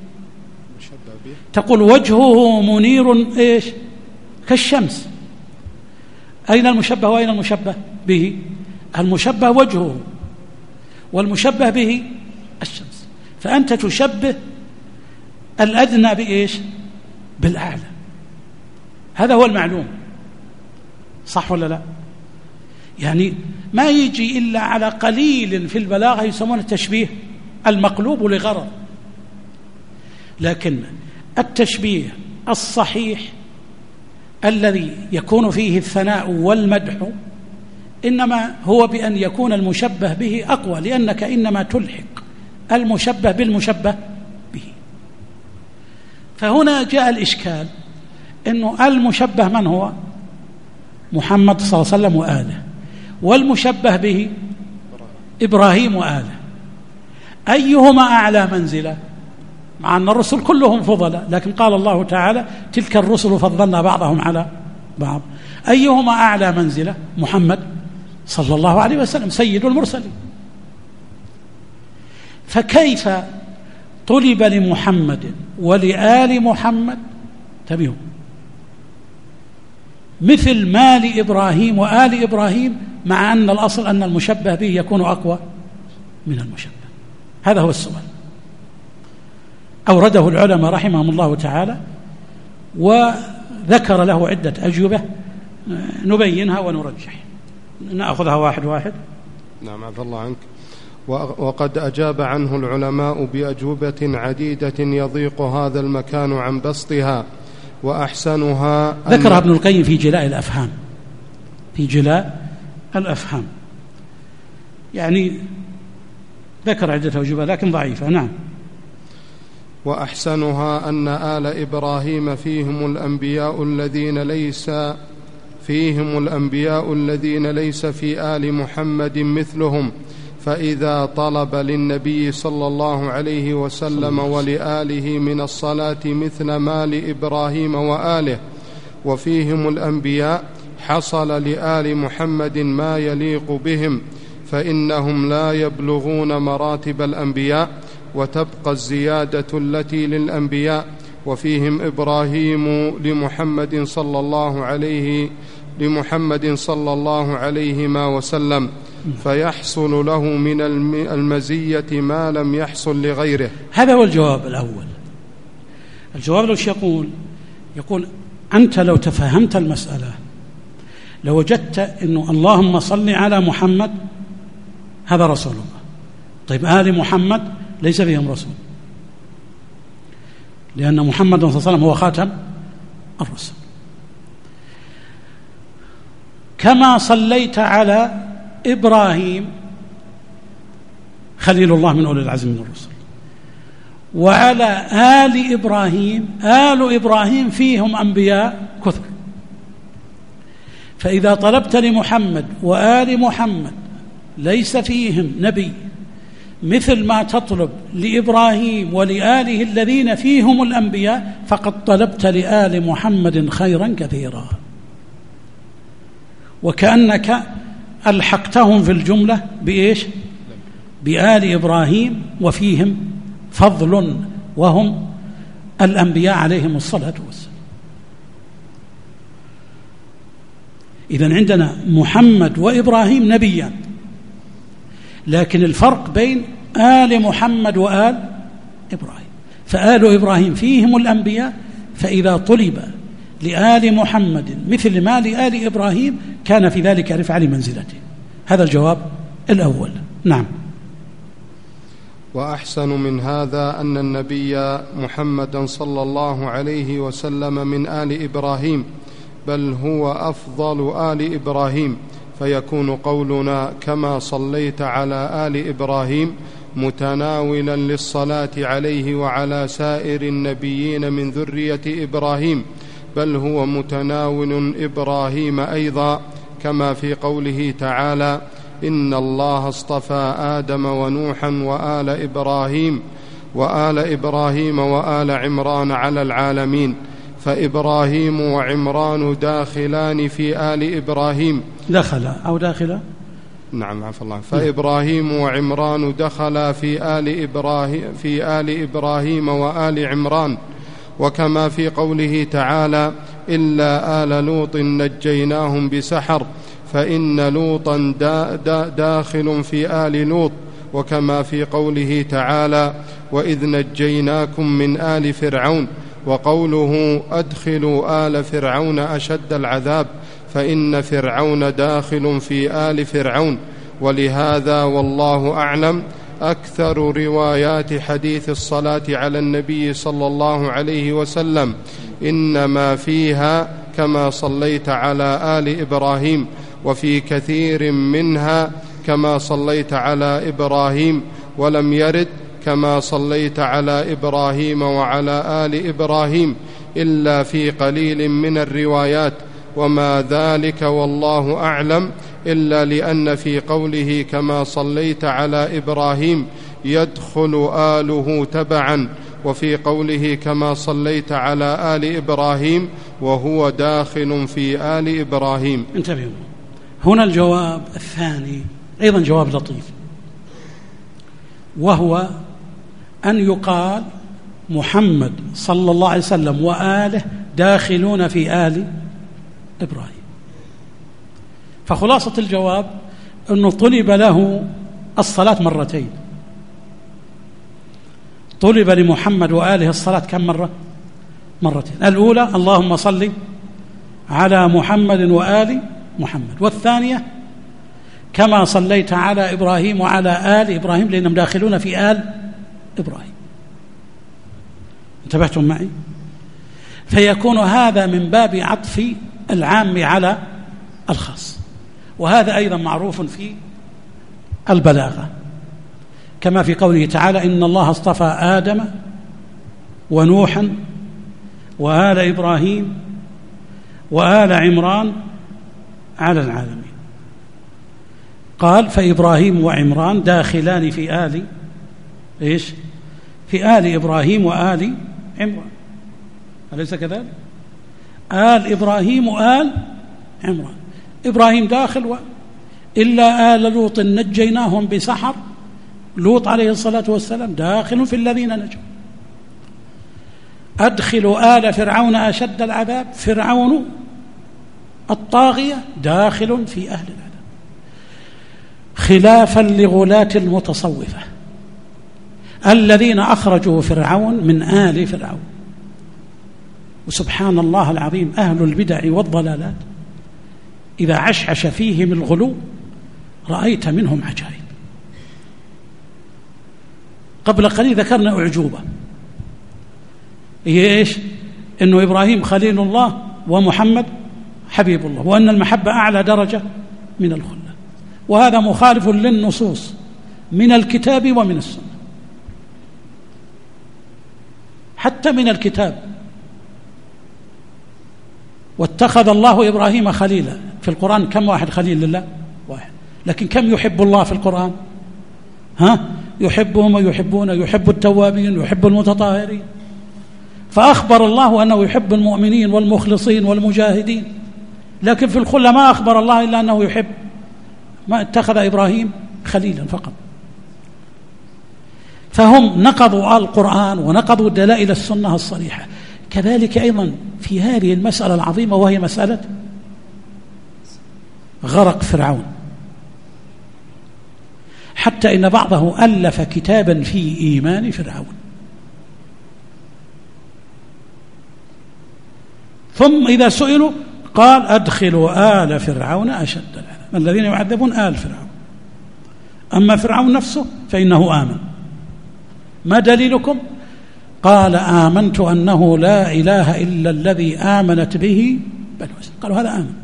تقول وجهه منير إيش كالشمس. أين المشبه وأين المشبه به؟ المشبه وجهه والمشبه به الشمس، فأنت تشبه الأدنى بإيش؟ بالأعلى، هذا هو المعلوم، صح ولا لا؟ يعني ما يجي إلا على قليل في البلاغة يسمونه التشبيه المقلوب لغرض، لكن التشبيه الصحيح الذي يكون فيه الثناء والمدح إنما هو بأن يكون المشبه به أقوى، لأنك إنما تلحق المشبه بالمشبه به. فهنا جاء الإشكال إنه المشبه من هو؟ محمد صلى الله عليه وسلم وآله، والمشبه به إبراهيم وآله، أيهما أعلى منزلة؟ مع أن الرسل كلهم فضلاء، لكن قال الله تعالى تلك الرسل فضلنا بعضهم على بعض، أيهما أعلى منزلة؟ محمد صلى الله عليه وسلم سيد المرسلين. فكيف طلب لمحمد ولآل محمد تبيهم مثل ما لإبراهيم وآل إبراهيم، مع أن الأصل أن المشبه به يكون أقوى من المشبه؟ هذا هو السؤال، أورده العلماء رحمهم الله تعالى وذكر له عدة أجوبة نبينها ونرجح، نأخذها واحد واحد. نعم عفى الله عنك. وقد أجاب عنه العلماء بأجوبة عديدة يضيق هذا المكان عن بسطها، وأحسنها ذكرها ابن القيم في جلاء الأفهام، في جلاء الأفهام، يعني ذكر عدة أجوبة لكن ضعيفة. نعم. وأحسنها أن آل إبراهيم فيهم الأنبياء الذين ليس في آل محمد مثلهم، فإذا طلب للنبي صلى الله عليه وسلم ولآله من الصلاة مثل ما لإبراهيم وآله وفيهم الأنبياء، حصل لآل محمد ما يليق بهم، فإنهم لا يبلغون مراتب الأنبياء، وتبقى الزيادة التي للأنبياء، وفيهم إبراهيم لمحمد صلى الله عليه وسلم، فيحصل له من المزية ما لم يحصل لغيره. هذا هو الجواب الأول. الجواب لو يقول أنت لو تفهمت المسألة لوجدت أنه اللهم صل على محمد هذا رسول الله، طيب آل محمد ليس فيهم رسول، لأن محمد صلى الله عليه وسلم هو خاتم الرسل. كما صليت على إبراهيم خليل الله من أولي العزم من الرسل، وعلى آل إبراهيم، آل إبراهيم فيهم أنبياء كثر، فإذا طلبت لمحمد وآل محمد ليس فيهم نبي مثل ما تطلب لإبراهيم ولآله الذين فيهم الأنبياء، فقد طلبت لآل محمد خيرا كثيرا، وكأنك ألحقتهم في الجملة بإيش؟ بآل إبراهيم وفيهم فضل وهم الأنبياء عليهم الصلاة والسلام. إذن عندنا محمد وإبراهيم نبيان، لكن الفرق بين آل محمد وآل إبراهيم، فآل إبراهيم فيهم الأنبياء، فإذا طلب لآل محمد مثل ما لآل إبراهيم كان في ذلك رفعة لمنزلته. هذا الجواب الأول. نعم. وأحسن من هذا أن النبي محمدا صلى الله عليه وسلم من آل إبراهيم، بل هو أفضل آل إبراهيم، فيكون قولنا كما صليت على آل إبراهيم متناولا للصلاة عليه وعلى سائر النبيين من ذرية إبراهيم، بل هو متناول إبراهيم أيضا، كما في قوله تعالى: إن الله اصطفى آدم ونوحا وآل إبراهيم وآل عمران على العالمين، فإبراهيم وعمران داخلان في آل إبراهيم. داخل. نعم عفى الله. فإبراهيم وعمران دخلا في آل إبراهيم وآل عمران، وكما في قوله تعالى: إلا آل لوط نجيناهم بسحر، فإن لوطا داخل في آل لوط، وكما في قوله تعالى: وإذ نجيناكم من آل فرعون، وقوله: أدخلوا آل فرعون أشد العذاب، فإن فرعون داخل في آل فرعون. ولهذا والله أعلم أكثر روايات حديث الصلاة على النبي صلى الله عليه وسلم إنما فيها كما صليت على آل إبراهيم، وفي كثير منها كما صليت على إبراهيم، ولم يرد كما صليت على إبراهيم وعلى آل إبراهيم إلا في قليل من الروايات، وما ذلك والله أعلم إلا لأن في قوله كما صليت على إبراهيم يدخل آله تبعا، وفي قوله كما صليت على آل إبراهيم وهو داخل في آل إبراهيم. انتبهوا، هنا الجواب الثاني أيضا جواب لطيف، وهو أن يقال محمد صلى الله عليه وسلم وآله داخلون في آل إبراهيم. فخلاصة الجواب أنه طلب له الصلاة مرتين، طلب لمحمد وآله الصلاة كم مرة؟ مرتين. الأولى اللهم صل على محمد وآل محمد، والثانية كما صليت على إبراهيم وعلى آل إبراهيم، لأنهم داخلون في آل إبراهيم. انتبهتم معي؟ فيكون هذا من باب عطف العام على الخاص، وهذا أيضا معروف في البلاغة، كما في قوله تعالى: إن الله اصطفى آدم ونوحا وآل إبراهيم وآل عمران على العالمين. قال: فإبراهيم وعمران داخلان في آل إيش؟ في آل إبراهيم وآل عمران، أليس كذلك؟ آل إبراهيم وآل عمران، إبراهيم داخل إلا آل لوط نجيناهم بسحر، لوط عليه الصلاة والسلام داخل في الذين نجوا. أدخلوا آل فرعون أشد العذاب، فرعون الطاغية داخل في أهل العذاب، خلافا لغلاة المتصوفة الذين أخرجوا فرعون من آل فرعون. وسبحان الله العظيم، أهل البدع والضلالات إذا عشعش فيهم الغلو رأيت منهم عجائب. قبل قليل ذكرنا أعجوبة، هي إيش؟ إنه إبراهيم خليل الله ومحمد حبيب الله، وأن المحبة أعلى درجة من الخلة، وهذا مخالف للنصوص من الكتاب ومن السنة، حتى من الكتاب. واتخذ الله إبراهيم خليلا، في القرآن كم واحد خليل لله؟ واحد. لكن كم يحب الله في القرآن؟ يحبهم ويحبون، يحب التوابين ويحب المتطهرين. فأخبر الله أنه يحب المؤمنين والمخلصين والمجاهدين، لكن في الخلة ما أخبر الله إلا أنه يحب، ما اتخذ إبراهيم خليلا فقط. فهم نقضوا القرآن ونقضوا دلائل السنة الصريحة. كذلك أيضا في هذه المسألة العظيمة، وهي مسألة غرق فرعون، حتى إن بعضه ألف كتابا في إيمان فرعون. ثم إذا سئلوا قال أدخلوا آل فرعون أشد العذاب، الذين يعذبون آل فرعون. أما فرعون نفسه فإنه آمن. ما دليلكم؟ قال آمنت أنه لا إله إلا الذي آمنت به بنو إسرائيل. قالوا هذا آمن.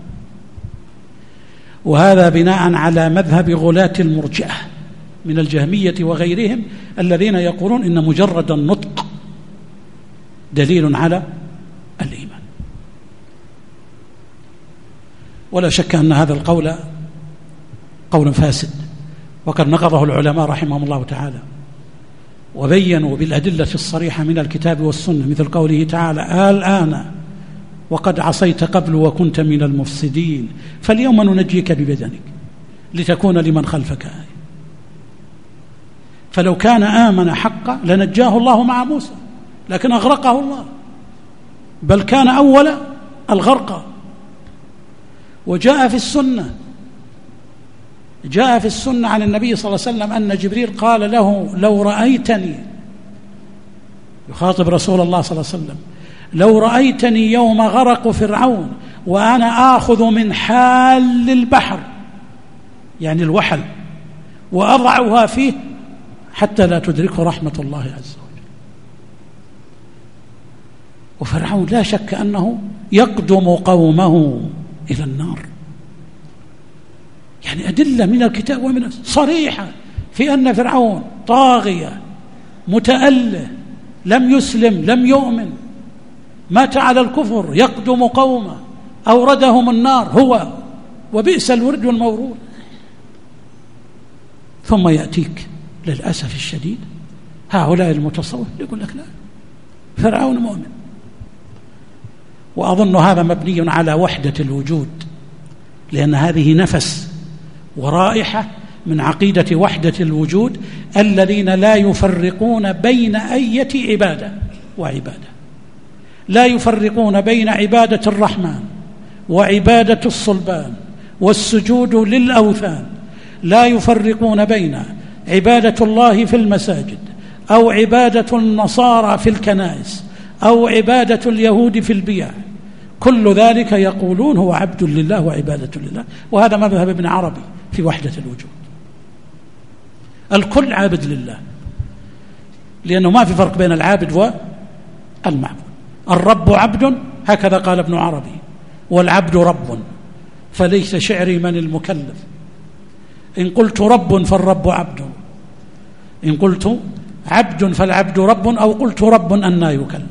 وهذا بناء على مذهب غلاة المرجئة من الجهمية وغيرهم، الذين يقولون إن مجرد النطق دليل على الإيمان. ولا شك أن هذا القول قول فاسد، وقد نقضه العلماء رحمهم الله تعالى وبينوا بالأدلة الصريحة من الكتاب والسنة، مثل قوله تعالى الآن وقد عصيت قبل وكنت من المفسدين فاليوم ننجيك ببدنك لتكون لمن خلفك آية. فلو كان آمن حقا لنجاه الله مع موسى، لكن أغرقه الله، بل كان أول الغرق. وجاء في السنة عن النبي صلى الله عليه وسلم أن جبريل قال له لو رأيتني، يخاطب رسول الله صلى الله عليه وسلم، لو رأيتني يوم غرق فرعون وأنا آخذ من حال البحر، يعني الوحل، وأضعها فيه حتى لا تدركه رحمة الله عز وجل. وفرعون لا شك أنه يقدم قومه إلى النار. يعني أدلة من الكتاب ومن صريحة في أن فرعون طاغية متأله، لم يسلم، لم يؤمن، مات على الكفر، يقدم قومه، أوردهم النار هو وبئس الورد والمورود. ثم يأتيك للأسف الشديد هؤلاء المتصوف يقول لك لا، فرعون مؤمن. وأظن هذا مبني على وحدة الوجود، لأن هذه نفس ورائحة من عقيدة وحدة الوجود، الذين لا يفرقون بين أية عبادة وعبادة، لا يفرقون بين عبادة الرحمن وعبادة الصلبان والسجود للأوثان، لا يفرقون بين عبادة الله في المساجد أو عبادة النصارى في الكنائس أو عبادة اليهود في البيع، كل ذلك يقولون هو عبد لله وعبادة لله. وهذا مذهب ابن عربي في وحدة الوجود، الكل عابد لله، لأنه ما في فرق بين العابد والمعبود. الرب عبد، هكذا قال ابن عربي، والعبد رب، فليس شعري من المكلف، إن قلت رب فالرب عبد، إن قلت عبد فالعبد رب، أو قلت رب أنى يكلف.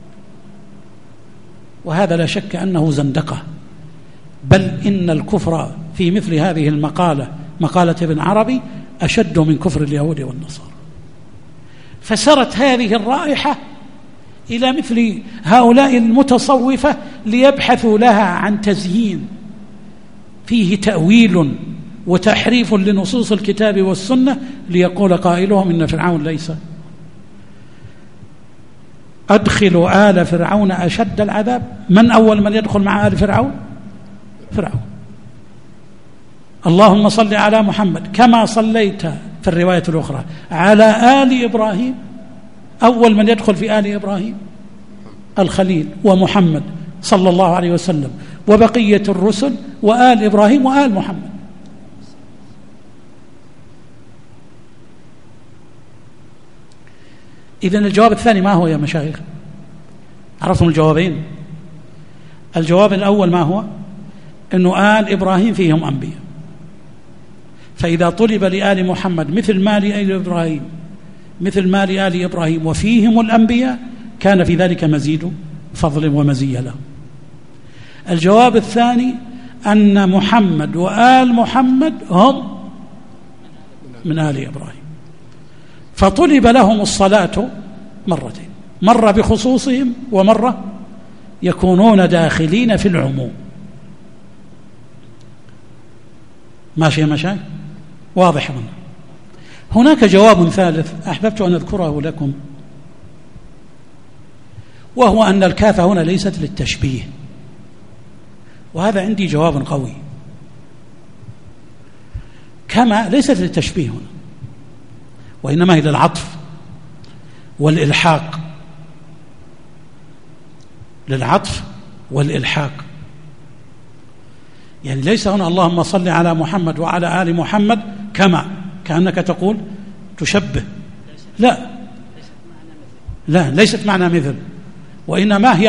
وهذا لا شك أنه زندقة، بل إن الكفر في مثل هذه المقالة، مقالة ابن عربي، أشد من كفر اليهود والنصارى. فسرت هذه الرائحة إلى مثل هؤلاء المتصوفة ليبحثوا لها عن تزيين فيه تأويل وتحريف لنصوص الكتاب والسنة، ليقول قائلهم إن فرعون ليس. أدخلوا آل فرعون أشد العذاب. من أول من يدخل مع آل فرعون؟ فرعون. اللهم صل على محمد كما صليت في الرواية الأخرى على آل إبراهيم. أول من يدخل في آل إبراهيم الخليل ومحمد صلى الله عليه وسلم وبقية الرسل وآل إبراهيم وآل محمد. إذن الجواب الثاني ما هو يا مشايخ؟ عرفتم الجوابين؟ الجواب الأول ما هو؟ أنه آل إبراهيم فيهم أنبياء، فإذا طلب لآل محمد مثل ما لآل إبراهيم مثل ما لآل إبراهيم وفيهم الأنبياء، كان في ذلك مزيد فضل ومزية له. الجواب الثاني أن محمد وآل محمد هم من آل إبراهيم، فطلب لهم الصلاة مرتين، مرة بخصوصهم ومرة يكونون داخلين في العموم. ماشي يا مشايخ؟ واضح منه. هناك جواب ثالث أحببت أن أذكره لكم، وهو أن الكاف هنا ليست للتشبيه، وهذا عندي جواب قوي. كما ليست للتشبيه هنا، وإنما هي للعطف والإلحاق، للعطف والإلحاق. يعني ليس هنا اللهم صل على محمد وعلى آل محمد كأنك تقول تشبه، لا ليست معنى مثل، وإنما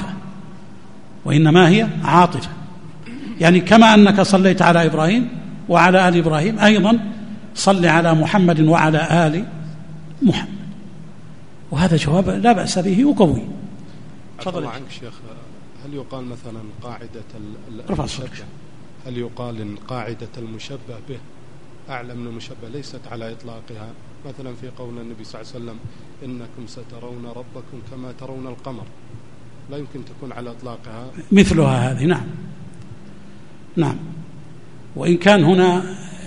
هي عاطفة، يعني كما أنك صليت على إبراهيم وعلى آل إبراهيم أيضا صل على محمد وعلى آل محمد. وهذا جواب لا بأس به وقوي. تفضل عنك شيخ، هل يقال مثلا قاعدة المشبه، هل يقال إن قاعدة المشبه به أعلى من المشبه ليست على إطلاقها، مثلا في قول النبي صلى الله عليه وسلم إنكم سترون ربكم كما ترون القمر، لا يمكن تكون على إطلاقها مثلها هذه؟ نعم. وإن كان هنا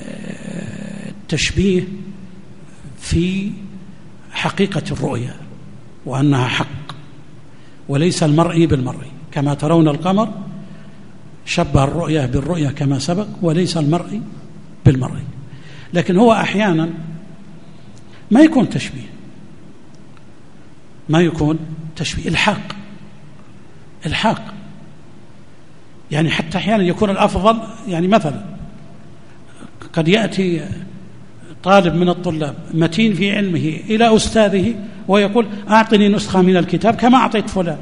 تشبيه في حقيقة الرؤيا وأنها حق وليس المرئي بالمرئي، كما ترون القمر شبه الرؤيا بالرؤيا كما سبق، وليس المرئي بالمرئي. لكن هو أحيانا ما يكون تشبيه، الحاق، يعني حتى أحيانا يكون الأفضل، يعني مثلا قد يأتي طالب من الطلاب متين في علمه إلى أستاذه ويقول أعطني نسخة من الكتاب كما أعطيت فلان.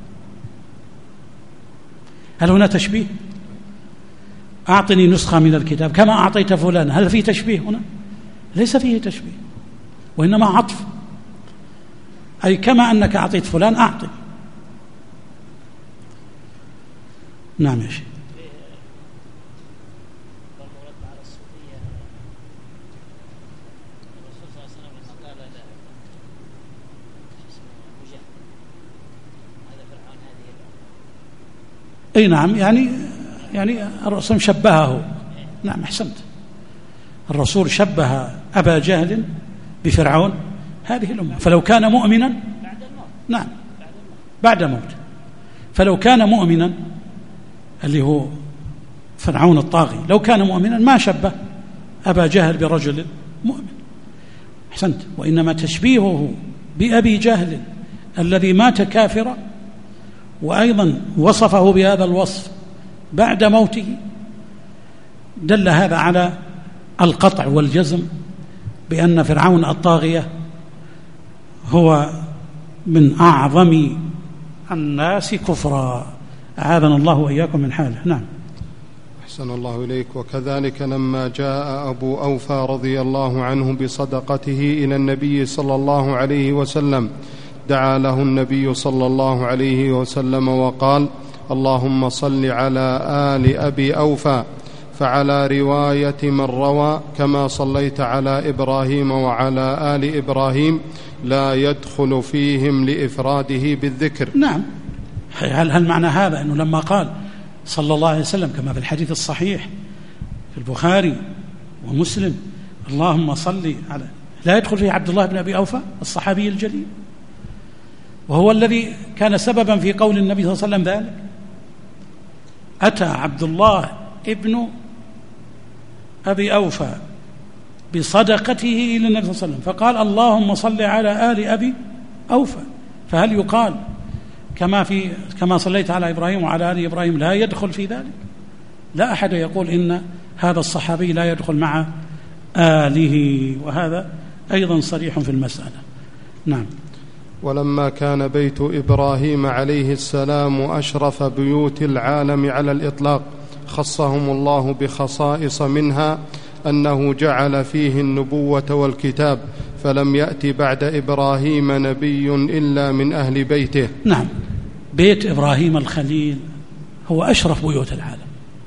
هل هنا تشبيه؟ أعطني نسخة من الكتاب كما أعطيت فلان، هل في تشبيه هنا؟ ليس فيه تشبيه، وإنما عطف، أي كما أنك أعطيت فلان أعطي. نعم يا شيخ. أي نعم، يعني الرسول شبهه. نعم أحسنت، الرسول شبه أبا جهل بفرعون هذه الأمة، فلو كان مؤمنا نعم بعد موته، فلو كان مؤمنا اللي هو فرعون الطاغي، لو كان مؤمنا ما شبه أبا جهل برجل مؤمن. أحسنت. وإنما تشبيهه بأبي جهل الذي مات كافرا وأيضا وصفه بهذا الوصف بعد موته، دل هذا على القطع والجزم بأن فرعون الطاغية هو من أعظم الناس كفرا، أعاذنا الله وإياكم من حاله. نعم. أحسن الله إليك. وكذلك لما جاء أبو أوفى رضي الله عنه بصدقته إلى النبي صلى الله عليه وسلم، دعا له النبي صلى الله عليه وسلم وقال اللهم صل على آل أبي أوفى، فعلى رواية من روى كما صليت على إبراهيم وعلى آل إبراهيم لا يدخل فيهم لإفراده بالذكر. نعم. هل معنى هذا أنه لما قال صلى الله عليه وسلم كما في الحديث الصحيح في البخاري ومسلم اللهم صل على، لا يدخل فيه عبد الله بن أبي أوفى الصحابي الجليل، وهو الذي كان سببا في قول النبي صلى الله عليه وسلم ذلك؟ أتى عبد الله ابن أبي أوفى بصدقته إلى النبي صلى الله عليه وسلم فقال اللهم صل على آل أبي أوفى، فهل يقال كما صليت على إبراهيم وعلى آل إبراهيم لا يدخل في ذلك؟ لا أحد يقول إن هذا الصحابي لا يدخل مع آله، وهذا أيضا صريح في المسألة. نعم. ولما كان بيت إبراهيم عليه السلام أشرف بيوت العالم على الإطلاق، خصهم الله بخصائص، منها أنه جعل فيه النبوة والكتاب، فلم يأت بعد إبراهيم نبي إلا من أهل بيته. نعم. بيت إبراهيم الخليل هو أشرف بيوت العالم،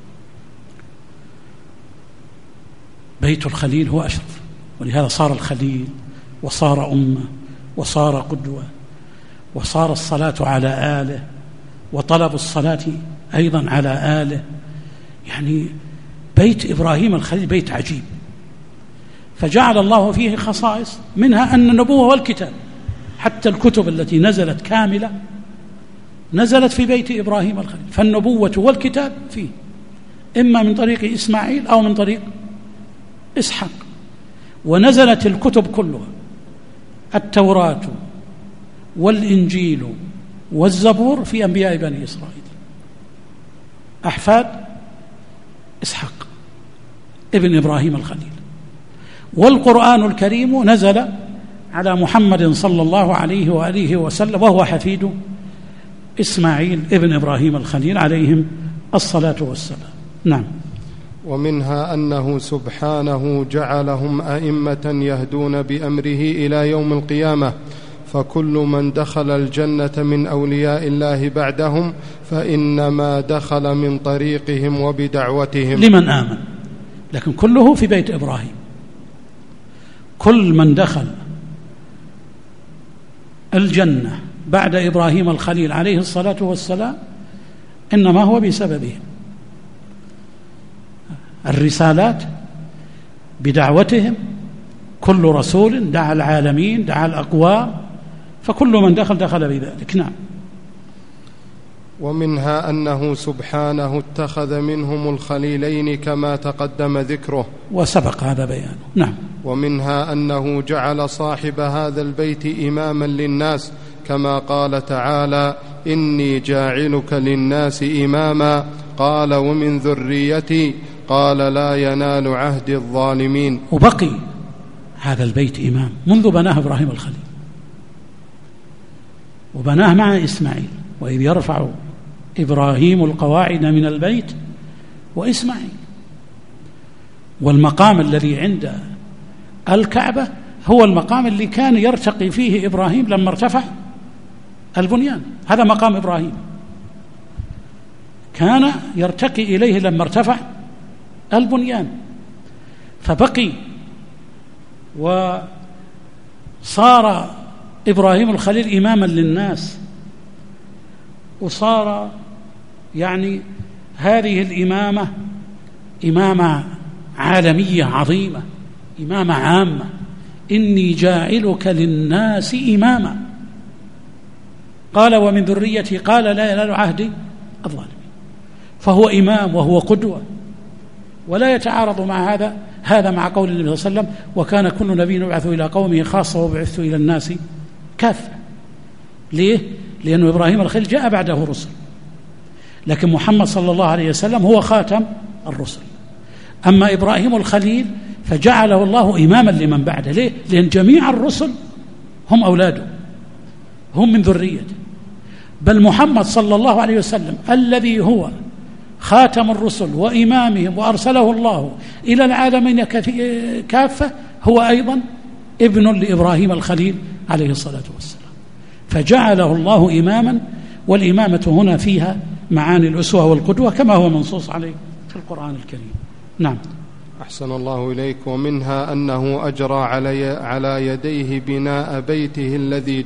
بيت الخليل هو أشرف، ولهذا صار الخليل وصار أمة وصار قدوة وصار الصلاة على آله وطلب الصلاة أيضا على آله. يعني بيت إبراهيم الخليل بيت عجيب، فجعل الله فيه خصائص، منها أن النبوة والكتاب، حتى الكتب التي نزلت كاملة نزلت في بيت إبراهيم الخليل، فالنبوة والكتاب فيه إما من طريق إسماعيل أو من طريق إسحاق. ونزلت الكتب كلها، التوراة والإنجيل والزبور في أنبياء بني إسرائيل أحفاد إسحاق ابن إبراهيم الخليل. والقرآن الكريم نزل على محمد صلى الله عليه وآله وسلم وهو حفيد إسماعيل ابن إبراهيم الخليل عليهم الصلاة والسلام. نعم. ومنها أنه سبحانه جعلهم أئمة يهدون بأمره إلى يوم القيامة، فكل من دخل الجنة من أولياء الله بعدهم فإنما دخل من طريقهم وبدعوتهم لمن آمن، لكن كله في بيت إبراهيم. كل من دخل الجنة بعد إبراهيم الخليل عليه الصلاة والسلام إنما هو بسببهم، الرسالات بدعوتهم، كل رسول دعا العالمين دعا الأقوام، فكل من دخل بذلك. نعم. ومنها أنه سبحانه اتخذ منهم الخليلين كما تقدم ذكره وسبق هذا بيانه. نعم. ومنها أنه جعل صاحب هذا البيت إماما للناس كما قال تعالى: إني جاعلك للناس إماما، قال: ومن ذريتي، قال: لا ينال عهد الظالمين. وبقي هذا البيت إمام منذ بناه إبراهيم الخليل، وبناه مع إسماعيل، وإذ يرفع إبراهيم القواعد من البيت وإسماعيل. والمقام الذي عند الكعبة هو المقام اللي كان يرتقي فيه إبراهيم لما ارتفع البنيان، هذا مقام إبراهيم كان يرتقي إليه لما ارتفع البنيان، فبقي وصار إبراهيم الخليل إماما للناس، وصار يعني هذه الإمامة إمامة عالمية عظيمة، إمامة عامة. إني جاعلك للناس إماما، قال: ومن ذريتي، قال: لا ينال عهدي الظالمين. فهو إمام وهو قدوة، ولا يتعارض مع هذا مع قول النبي صلى الله عليه وسلم: وكان كل نبي يبعث إلى قومه خاصة وبعثت إلى الناس كافة. ليه؟ لأن إبراهيم الخليل جاء بعده رسل، لكن محمد صلى الله عليه وسلم هو خاتم الرسل. أما إبراهيم الخليل فجعله الله إماما لمن بعده. ليه؟ لأن جميع الرسل هم أولاده، هم من ذريته، بل محمد صلى الله عليه وسلم الذي هو خاتم الرسل وإمامهم وأرسله الله إلى العالمين كافة هو أيضا ابن لإبراهيم الخليل عليه الصلاة والسلام، فجعله الله إماما. والإمامة هنا فيها معاني الأسوة والقدوة كما هو منصوص عليه في القرآن الكريم. نعم. أحسن الله إليك. ومنها أنه أجرى على يديه بناء بيته الذي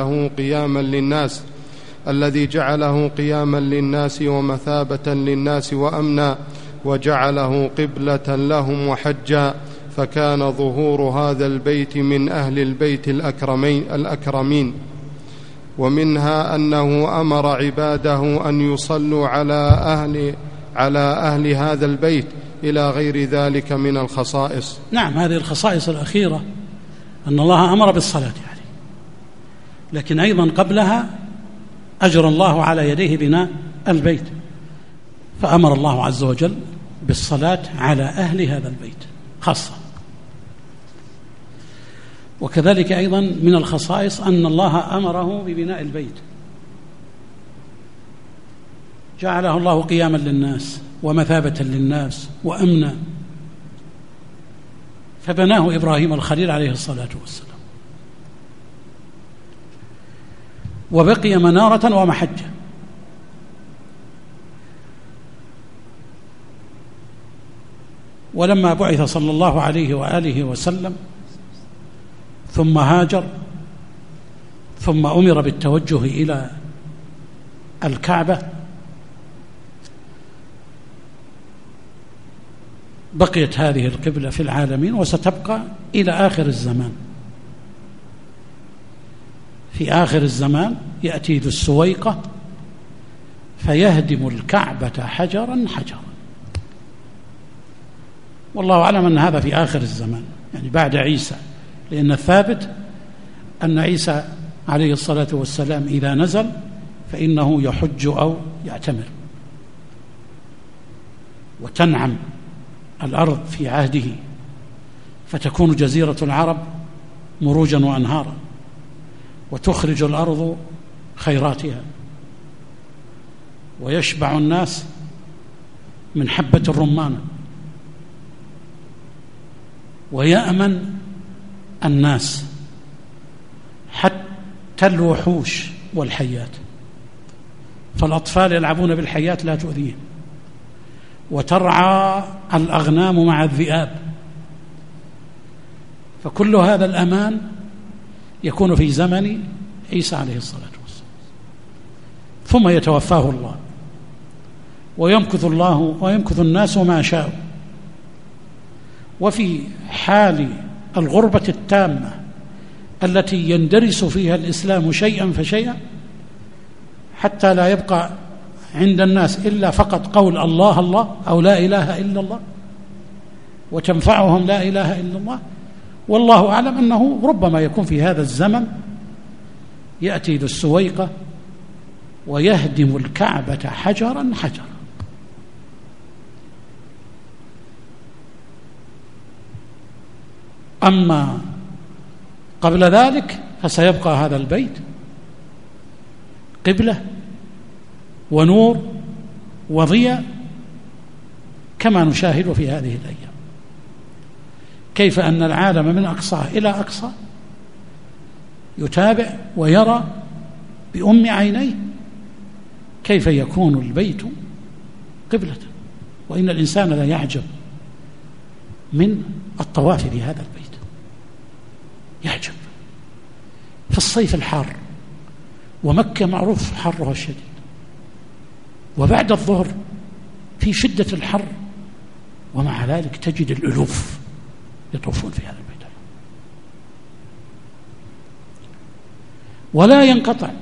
جعله قياما للناس ومثابة للناس وأمنا، وجعله قبلة لهم وحجا، فكان ظهور هذا البيت من أهل البيت الأكرمين. ومنها أنه أمر عباده أن يصلوا على أهل هذا البيت إلى غير ذلك من الخصائص. نعم، هذه الخصائص الأخيرة أن الله أمر بالصلاة عليه، لكن أيضا قبلها أجرى الله على يديه بناء البيت، فأمر الله عز وجل بالصلاة على أهل هذا البيت خاصة. وكذلك أيضا من الخصائص أن الله أمره ببناء البيت، جعله الله قياما للناس ومثابة للناس وأمنا، فبناه إبراهيم الخليل عليه الصلاة والسلام، وبقي منارة ومحجة. ولما بعث صلى الله عليه وآله وسلم ثم هاجر ثم أمر بالتوجه إلى الكعبة، بقيت هذه القبلة في العالمين وستبقى إلى آخر الزمان. في آخر الزمان يأتي ذو السويقة فيهدم الكعبة حجرا حجرا، والله أعلم أن هذا في آخر الزمان. يعني بعد عيسى، لأن الثابت أن عيسى عليه الصلاة والسلام إذا نزل فإنه يحج أو يعتمر، وتنعم الأرض في عهده، فتكون جزيرة العرب مروجا وأنهارا، وتخرج الأرض خيراتها، ويشبع الناس من حبة الرمان، ويأمن الناس حتى الوحوش والحيات، فالأطفال يلعبون بالحيات لا تؤذيهم، وترعى الأغنام مع الذئاب، فكل هذا الأمان يكون في زمن عيسى عليه الصلاة والسلام، ثم يتوفاه الله ويمكث الناس ما شاءوا. وفي حال الغربة التامة التي يندرس فيها الإسلام شيئا فشيئا حتى لا يبقى عند الناس إلا فقط قول الله الله أو لا إله إلا الله، وتنفعهم لا إله إلا الله. والله أعلم أنه ربما يكون في هذا الزمن يأتي ذو السويقة ويهدم الكعبة حجرا حجرا. أما قبل ذلك فسيبقى هذا البيت قبلة ونور وضياء كما نشاهد في هذه الأيام، كيف أن العالم من أقصاه إلى أقصى يتابع ويرى بأم عينيه كيف يكون البيت قبلة. وإن الإنسان لا يعجب من الطواف في هذا البيت، يعجب في الصيف الحار، ومكة معروف حرها الشديد، وبعد الظهر في شدة الحر، ومع ذلك تجد الألوف يطوفون في هذا البيت ولا ينقطع.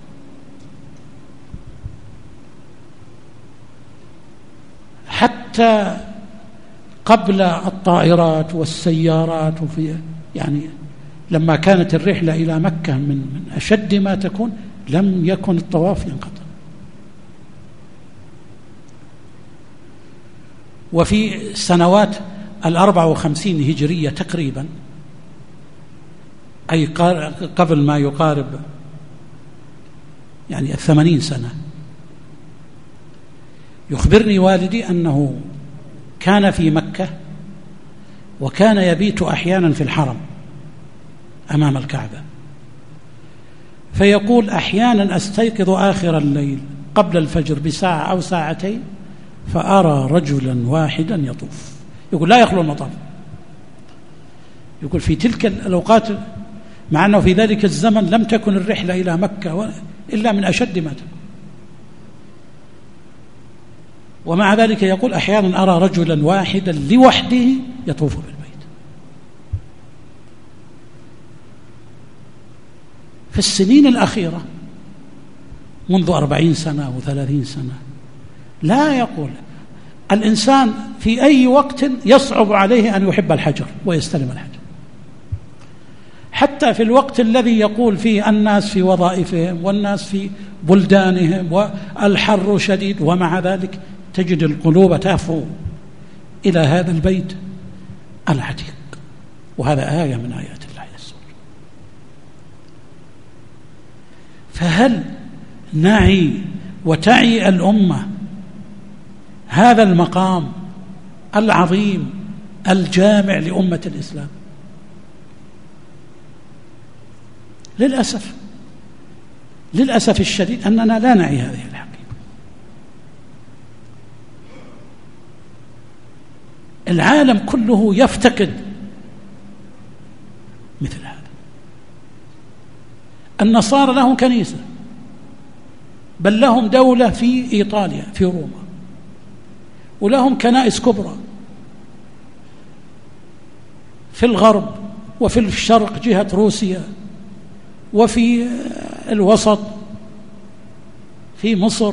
حتى قبل الطائرات والسيارات، وفي يعني لما كانت الرحلة إلى مكة من أشد ما تكون لم يكن الطواف ينقطع. وفي سنوات 54 هجرية تقريبا، أي قبل ما يقارب يعني 80 سنة، يخبرني والدي أنه كان في مكة وكان يبيت أحيانا في الحرم أمام الكعبة، فيقول أحيانا أستيقظ آخر الليل قبل الفجر بساعة أو ساعتين فأرى رجلا واحدا يطوف. يقول لا يخلو المطاف، يقول في تلك الأوقات، مع أنه في ذلك الزمن لم تكن الرحلة إلى مكة إلا من أشد ما تكون، ومع ذلك يقول أحيانا أرى رجلا واحدا لوحده يطوف بالبيت. في السنين الأخيرة منذ 40 سنة و30 سنة لا يقول الإنسان في أي وقت يصعب عليه أن يحب الحجر ويستلم الحجر، حتى في الوقت الذي يقول فيه الناس في وظائفهم والناس في بلدانهم والحر شديد، ومع ذلك تجد القلوب تهفو إلى هذا البيت العتيق. وهذا آية من آيات الله السور. فهل نعي وتعي الأمة هذا المقام العظيم الجامع لأمة الإسلام؟ للأسف الشديد أننا لا نعي هذه الحقيقة. العالم كله يفتقد مثل هذا. النصارى لهم كنيسة، بل لهم دولة في إيطاليا في روما، ولهم كنائس كبرى في الغرب وفي الشرق جهة روسيا، وفي الوسط في مصر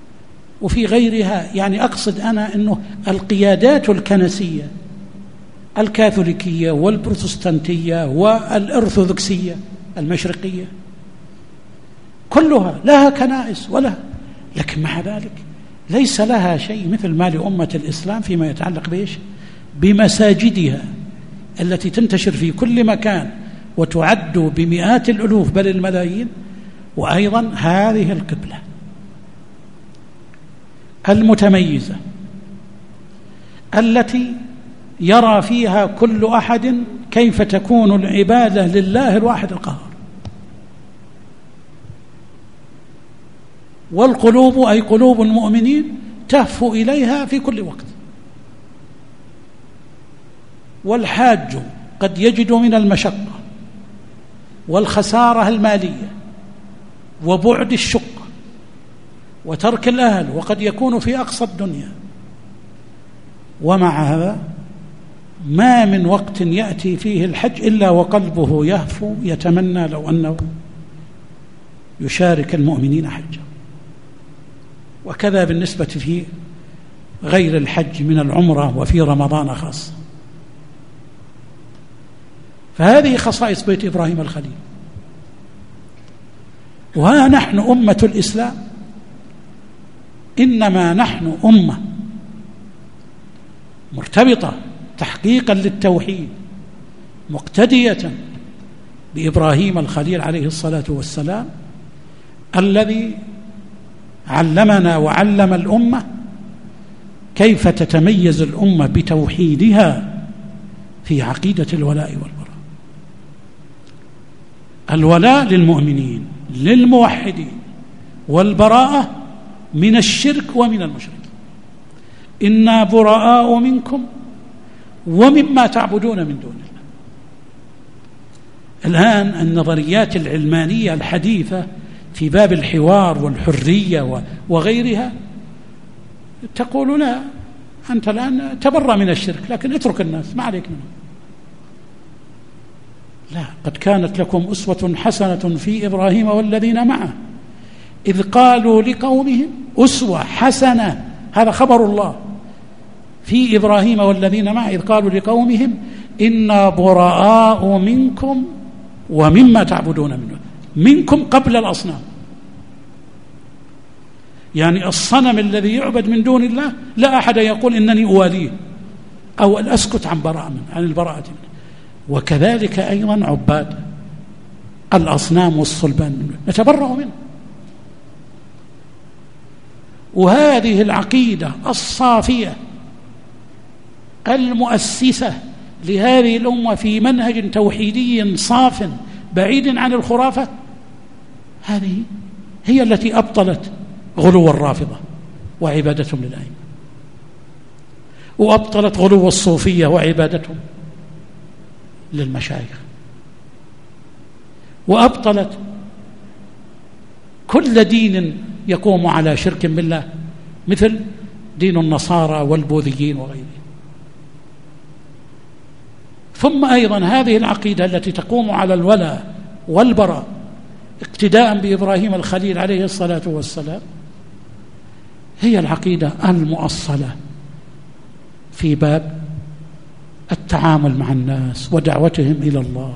وفي غيرها. يعني أقصد أنا أنه القيادات الكنسية الكاثوليكية والبروتستانتية والأرثوذكسية المشرقية كلها لها كنائس لكن مع ذلك ليس لها شيء مثل ما لأمة الإسلام فيما يتعلق بإيش؟ بمساجدها التي تنتشر في كل مكان وتعد بمئات الألوف بل الملايين. وأيضا هذه القبلة المتميزة التي يرى فيها كل أحد كيف تكون العبادة لله الواحد القهار، والقلوب أي قلوب المؤمنين تهفو إليها في كل وقت. والحاج قد يجد من المشقة والخسارة المالية وبعد الشقة وترك الأهل وقد يكون في أقصى الدنيا، ومع هذا ما من وقت يأتي فيه الحج إلا وقلبه يهفو يتمنى لو أنه يشارك المؤمنين حجا. وكذا بالنسبة في غير الحج من العمرة وفي رمضان خاصة. فهذه خصائص بيت إبراهيم الخليل. وها نحن أمة الإسلام إنما نحن أمة مرتبطة تحقيقا للتوحيد مقتدية بإبراهيم الخليل عليه الصلاة والسلام الذي علمنا وعلم الأمة كيف تتميز الأمة بتوحيدها في عقيدة الولاء والبراء. الولاء للمؤمنين للموحدين، والبراءة من الشرك ومن المشرك. إنا براء منكم ومما تعبدون من دون الله. الآن النظريات العلمانية الحديثة في باب الحوار والحرية وغيرها تقول لا، أنت الآن تبرأ من الشرك لكن اترك الناس ما عليك منهم. لا، قد كانت لكم أسوة حسنة في إبراهيم والذين معه إذ قالوا لقومهم أسوة حسنة، هذا خبر الله في إبراهيم والذين معه إذ قالوا لقومهم إنا براء منكم ومما تعبدون من دون. منكم قبل الأصنام، يعني الصنم الذي يعبد من دون الله لا أحد يقول إنني أواليه أو أسكت عن البراءة منه. وكذلك أيضا عباد الأصنام والصلبان منه نتبرأ منه. وهذه العقيدة الصافية المؤسسة لهذه الأمة في منهج توحيدي صاف بعيد عن الخرافة، هذه هي التي أبطلت غلو الرافضة وعبادتهم للأئمة، وأبطلت غلو الصوفية وعبادتهم للمشايخ، وأبطلت كل دين يقوم على شرك بالله مثل دين النصارى والبوذيين وغيره. ثم أيضا هذه العقيدة التي تقوم على الولاء والبراء اقتداء بإبراهيم الخليل عليه الصلاة والسلام هي العقيدة المؤصلة في باب التعامل مع الناس ودعوتهم إلى الله.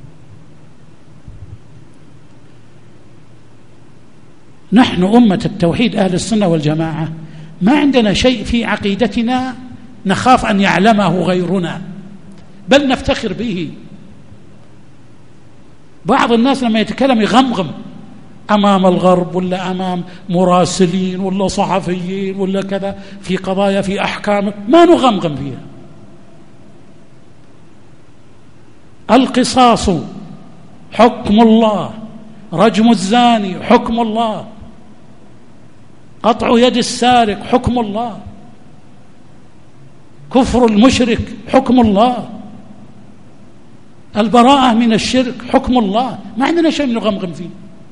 نحن أمة التوحيد أهل السنة والجماعة ما عندنا شيء في عقيدتنا نخاف أن يعلمه غيرنا، بل نفتخر به. بعض الناس لما يتكلم يغمغم أمام الغرب ولا أمام مراسلين ولا صحفيين ولا كذا في قضايا في أحكام ما نغمغم فيها. القصاص حكم الله، رجم الزاني حكم الله، قطع يد السارق حكم الله، كفر المشرك حكم الله، البراءة من الشرك حكم الله. ما عندنا شيء نغمغم فيه.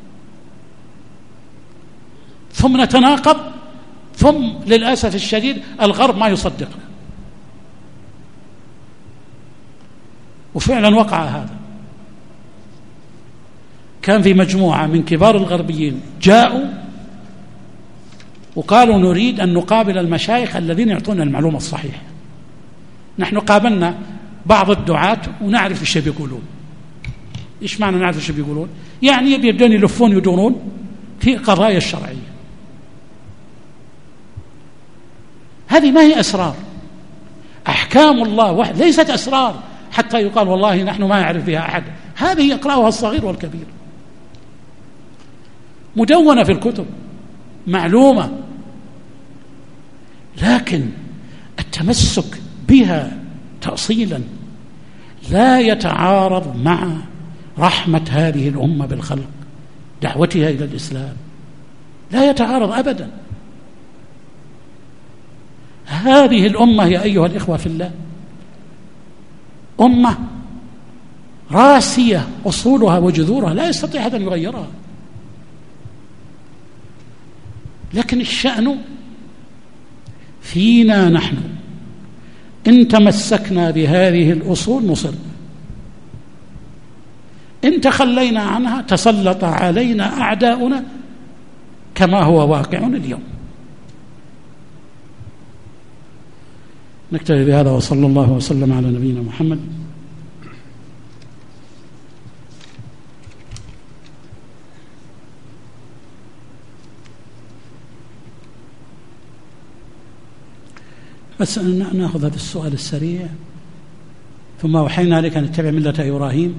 ثم نتناقض، ثم للأسف الشديد الغرب ما يصدقنا. وفعلا وقع هذا. كان في مجموعة من كبار الغربيين جاءوا وقالوا نريد أن نقابل المشايخ الذين يعطونا المعلومة الصحيحة. نحن قابلنا بعض الدعاة ونعرف ايش بيقولون. ايش معنى نعرف ايش بيقولون؟ يعني يبدون يلفون يدورون في قضايا الشرعية. هذه ما هي أسرار، أحكام الله ليست أسرار حتى يقال والله نحن ما يعرف بها أحد. هذه يقرأها الصغير والكبير، مدونة في الكتب، معلومة، لكن التمسك بها تأصيلا لا يتعارض مع رحمة هذه الأمة بالخلق، دعوتها إلى الإسلام، لا يتعارض أبدا. هذه الأمة يا أيها الإخوة في الله أمة راسية، أصولها وجذورها لا يستطيع أحد أن يغيرها، لكن الشأن فينا نحن. إن تمسكنا بهذه الأصول نصر، إن تخلينا عنها تسلط علينا أعداؤنا كما هو واقع اليوم. نكتفي بهذا وصلى الله وسلم على نبينا محمد. بس نأخذ هذا السؤال السريع. ثم أوحينا عليك أن اتبع ملة إبراهيم،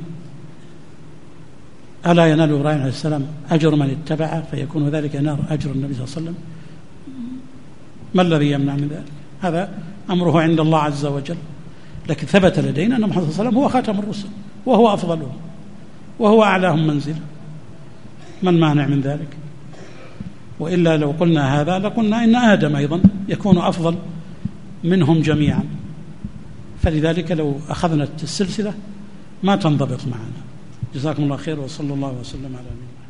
ألا ينال إبراهيم عليه السلام أجر من اتبعه فيكون ذلك ينال أجر النبي صلى الله عليه وسلم؟ ما الذي يمنع من ذلك؟ هذا أمره عند الله عز وجل، لكن ثبت لدينا أن محمد صلى الله عليه وسلم هو خاتم الرسل وهو أفضلهم وهو أعلاهم منزلة. ما المانع من ذلك؟ وإلا لو قلنا هذا لقلنا إن آدم أيضا يكون أفضل منهم جميعا، فلذلك لو أخذنا السلسلة ما تنضبط معنا. جزاكم الله خير، وصلى الله وسلم على نبينا.